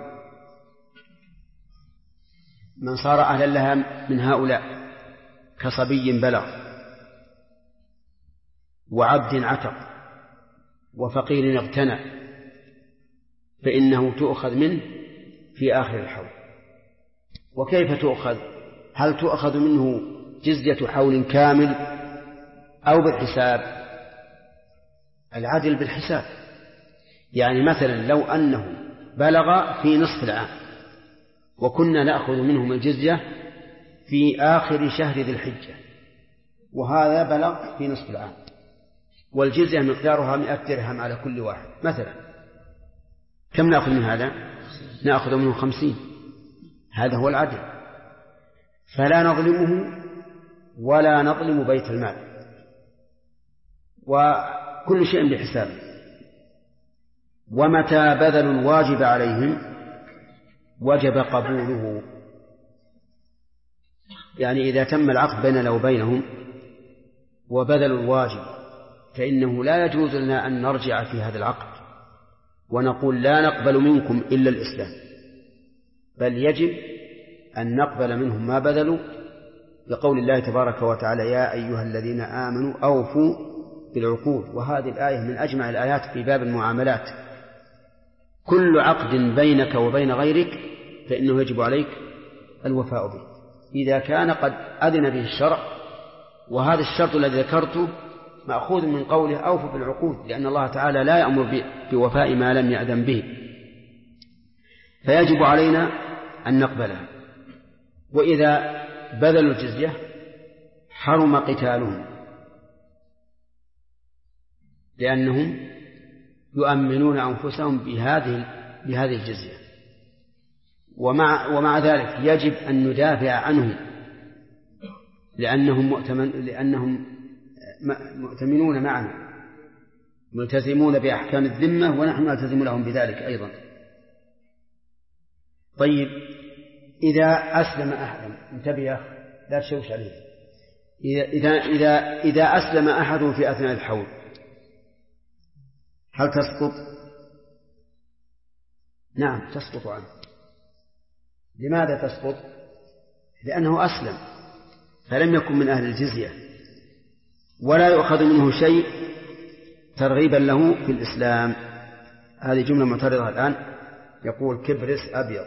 من صار أهلا لها من هؤلاء كصبي بلغ وعبد عتق وفقير اغتنى فإنه تؤخذ منه في آخر الحول. وكيف تؤخذ؟ هل تؤخذ منه جزية حول كامل أو بالحساب؟ العدل بالحساب. يعني مثلا لو أنه بلغ في نصف العام وكنا نأخذ منهم الجزية في آخر شهر ذي الحجة، وهذا بلغ في نصف العام، والجزية مقدارها 100 درهم على كل واحد مثلا، كم نأخذ من هذا؟ نأخذ منه 50. هذا هو العدل، فلا نظلمه ولا نظلم بيت المال، وكل شيء بحسابه. ومتى بذلوا الواجب عليهم وجب قبوله، يعني إذا تم العقد بيننا وبينهم وبذلوا الواجب فإنه لا يجوز لنا أن نرجع في هذا العقد ونقول لا نقبل منكم إلا الإسلام، بل يجب أن نقبل منهم ما بذلوا، لقول الله تبارك وتعالى يا أيها الذين آمنوا أوفوا بالعقود. وهذه الآية من أجمع الآيات في باب المعاملات. كل عقد بينك وبين غيرك فإنه يجب عليك الوفاء به إذا كان قد أذن به الشرع، وهذا الشرط الذي ذكرته مأخوذ من قوله أوفوا بالعقود، لأن الله تعالى لا يأمر بوفاء ما لم يأذن به، فيجب علينا أن نقبلها. وإذا بذلوا الجزية حرم قتالهم لأنهم يؤمنون أنفسهم بهذه الجزية. ومع ذلك يجب أن ندافع عنهم لأنهم مؤتمنون معنا، ملتزمون بأحكام الذمة، ونحن نلتزم لهم بذلك أيضا. طيب إذا أسلم أحد، انتبه يا أخي لا تشوش عليه، إذا أسلم أحد في أثناء الحول هل تسقط؟ نعم تسقط عنه. لماذا تسقط؟ لأنه أسلم فلم يكن من أهل الجزية، ولا يؤخذ منه شيء ترغيبا له في الإسلام. هذه جملة معترضة الآن، يقول كبرس أبيض.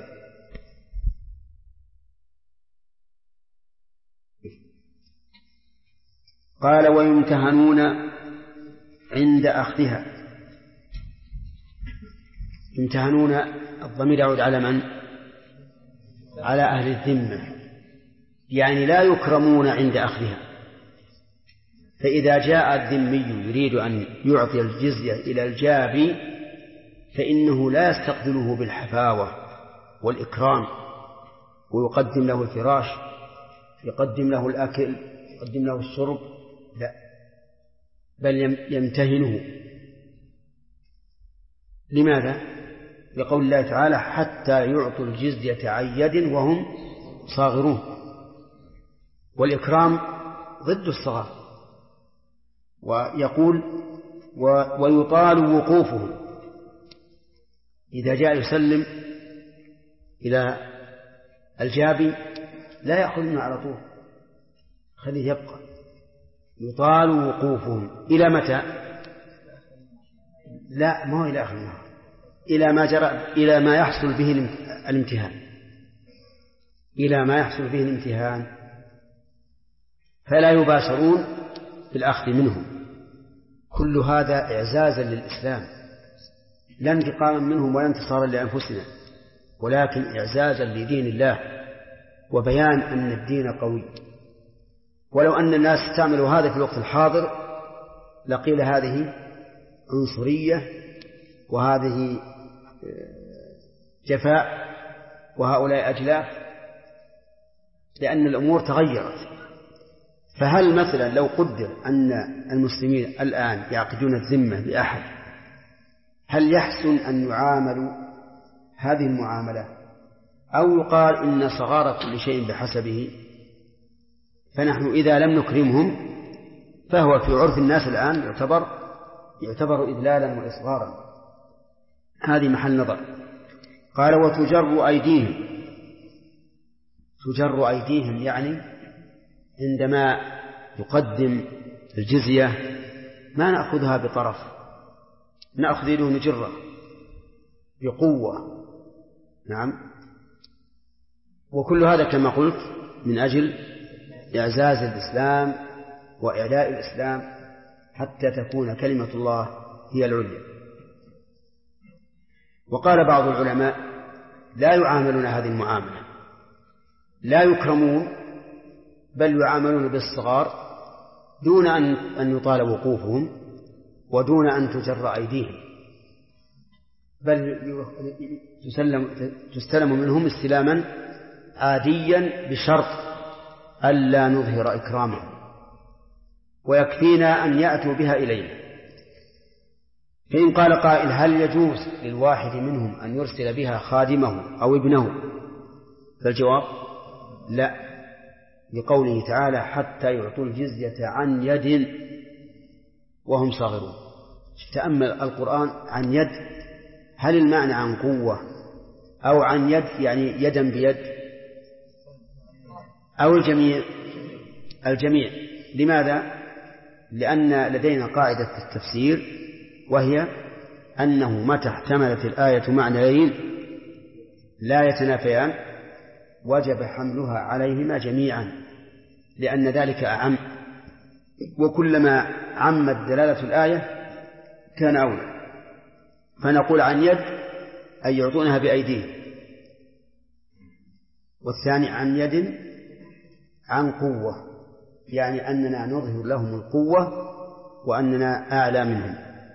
قال ويمتهنون عند أخذها. يمتهنون الضمير يعود على من؟ على أهل الذمة، يعني لا يكرمون عند أخذها. فإذا جاء الذمي يريد أن يعطي الجزية إلى الجابي فإنه لا يستقبله بالحفاوة والإكرام ويقدم له الفراش، يقدم له الأكل، يقدم له الشرب، لا، بل يمتهنه. لماذا؟ لقول الله تعالى حتى يعطوا الجزية عن يد وهم صاغرون، والإكرام ضد الصغار. ويقول ويطال وقوفه، إذا جاء يسلم إلى الجابي لا يأخذ منه على طول، خليه يبقى، يطال وقوفهم. إلى متى؟ لا، ما هو إلى آخر النهار، إلى ما يحصل به الامتهان، إلى ما يحصل به الامتهان، فلا يباشرون بالأخذ منهم. كل هذا إعزازا للإسلام، لا انتقاما منهم ولا انتصارا لأنفسنا، ولكن إعزازا لدين الله وبيان أن الدين قوي. ولو أن الناس استعملوا هذا في الوقت الحاضر لقيل هذه عنصرية وهذه جفاء وهؤلاء أجلاف، لأن الأمور تغيرت. فهل مثلا لو قدر أن المسلمين الآن يعقدون الذمة بأحد، هل يحسن أن يعاملوا هذه المعاملة، أو يقال إن صغار كل شيء بحسبه؟ فنحن إذا لم نكرمهم فهو في عرف الناس الآن يعتبر إذلالا وإصغارا. هذه محل نظر. قال وتجر أيديهم. تجر أيديهم يعني عندما يقدم الجزية ما نأخذها بطرف، نأخذ يده نجرة بقوة. نعم. وكل هذا كما قلت من أجل إعزاز الإسلام وإعلاء الإسلام حتى تكون كلمة الله هي العليا. وقال بعض العلماء لا يعاملون هذه المعاملة، لا يكرمون، بل يعاملون بالصغار دون أن يطال وقوفهم ودون أن تجر أيديهم، بل تستلم منهم استلاما عاديا بشرط ألا نظهر إكرامهم، ويكفينا أن يأتوا بها إلينا. فإن قال قائل هل يجوز للواحد منهم أن يرسل بها خادمه أو ابنه؟ فالجواب لا، لقوله تعالى حتى يعطوا الجزية عن يد وهم صاغرون. تأمل القرآن عن يد، هل المعنى عن قوة أو عن يد يعني يدا بيد أو الجميع؟ الجميع. لماذا؟ لأن لدينا قاعدة في التفسير وهي أنه متى احتملت الآية معنيين لا يتنافيان وجب حملها عليهما جميعا، لأن ذلك أعم، وكلما عمت دلالة الآية كان أولى. فنقول عن يد أي يعطونها بأيديهم، والثاني عن يد عن قوة، يعني أننا نظهر لهم القوة وأننا أعلى منهم.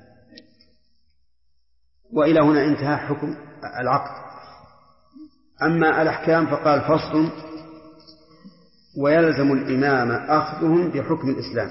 وإلى هنا انتهى حكم العقد. أما الأحكام فقال فصل ويلزم الإمام أخذهم بحكم الإسلام.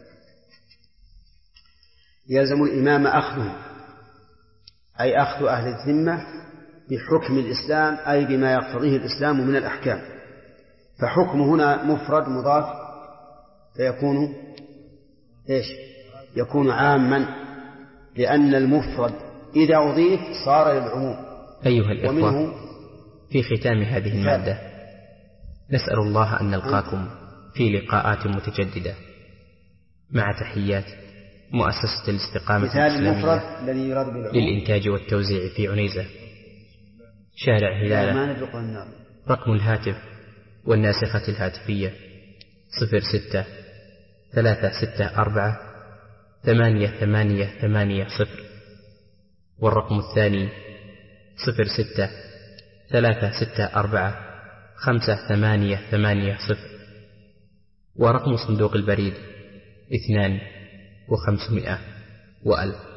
يلزم الإمام أخذهم أي أخذ أهل الذمة بحكم الإسلام، أي بما يقتضيه الإسلام من الأحكام. فحكم هنا مفرد مضاف فيكون إيش؟ يكون عاما، لأن المفرد إذا أضيف صار للعموم. أيها الإخوة، في ختام هذه المادة نسأل الله أن نلقاكم في لقاءات متجددة، مع تحيات مؤسسة الاستقامة الإسلامية للإنتاج والتوزيع في عنيزة، شارع هلالة. رقم الهاتف والناسخة الهاتفية 06-364-8880، والرقم الثاني 06-364-5880. ورقم صندوق البريد 2500 و1000.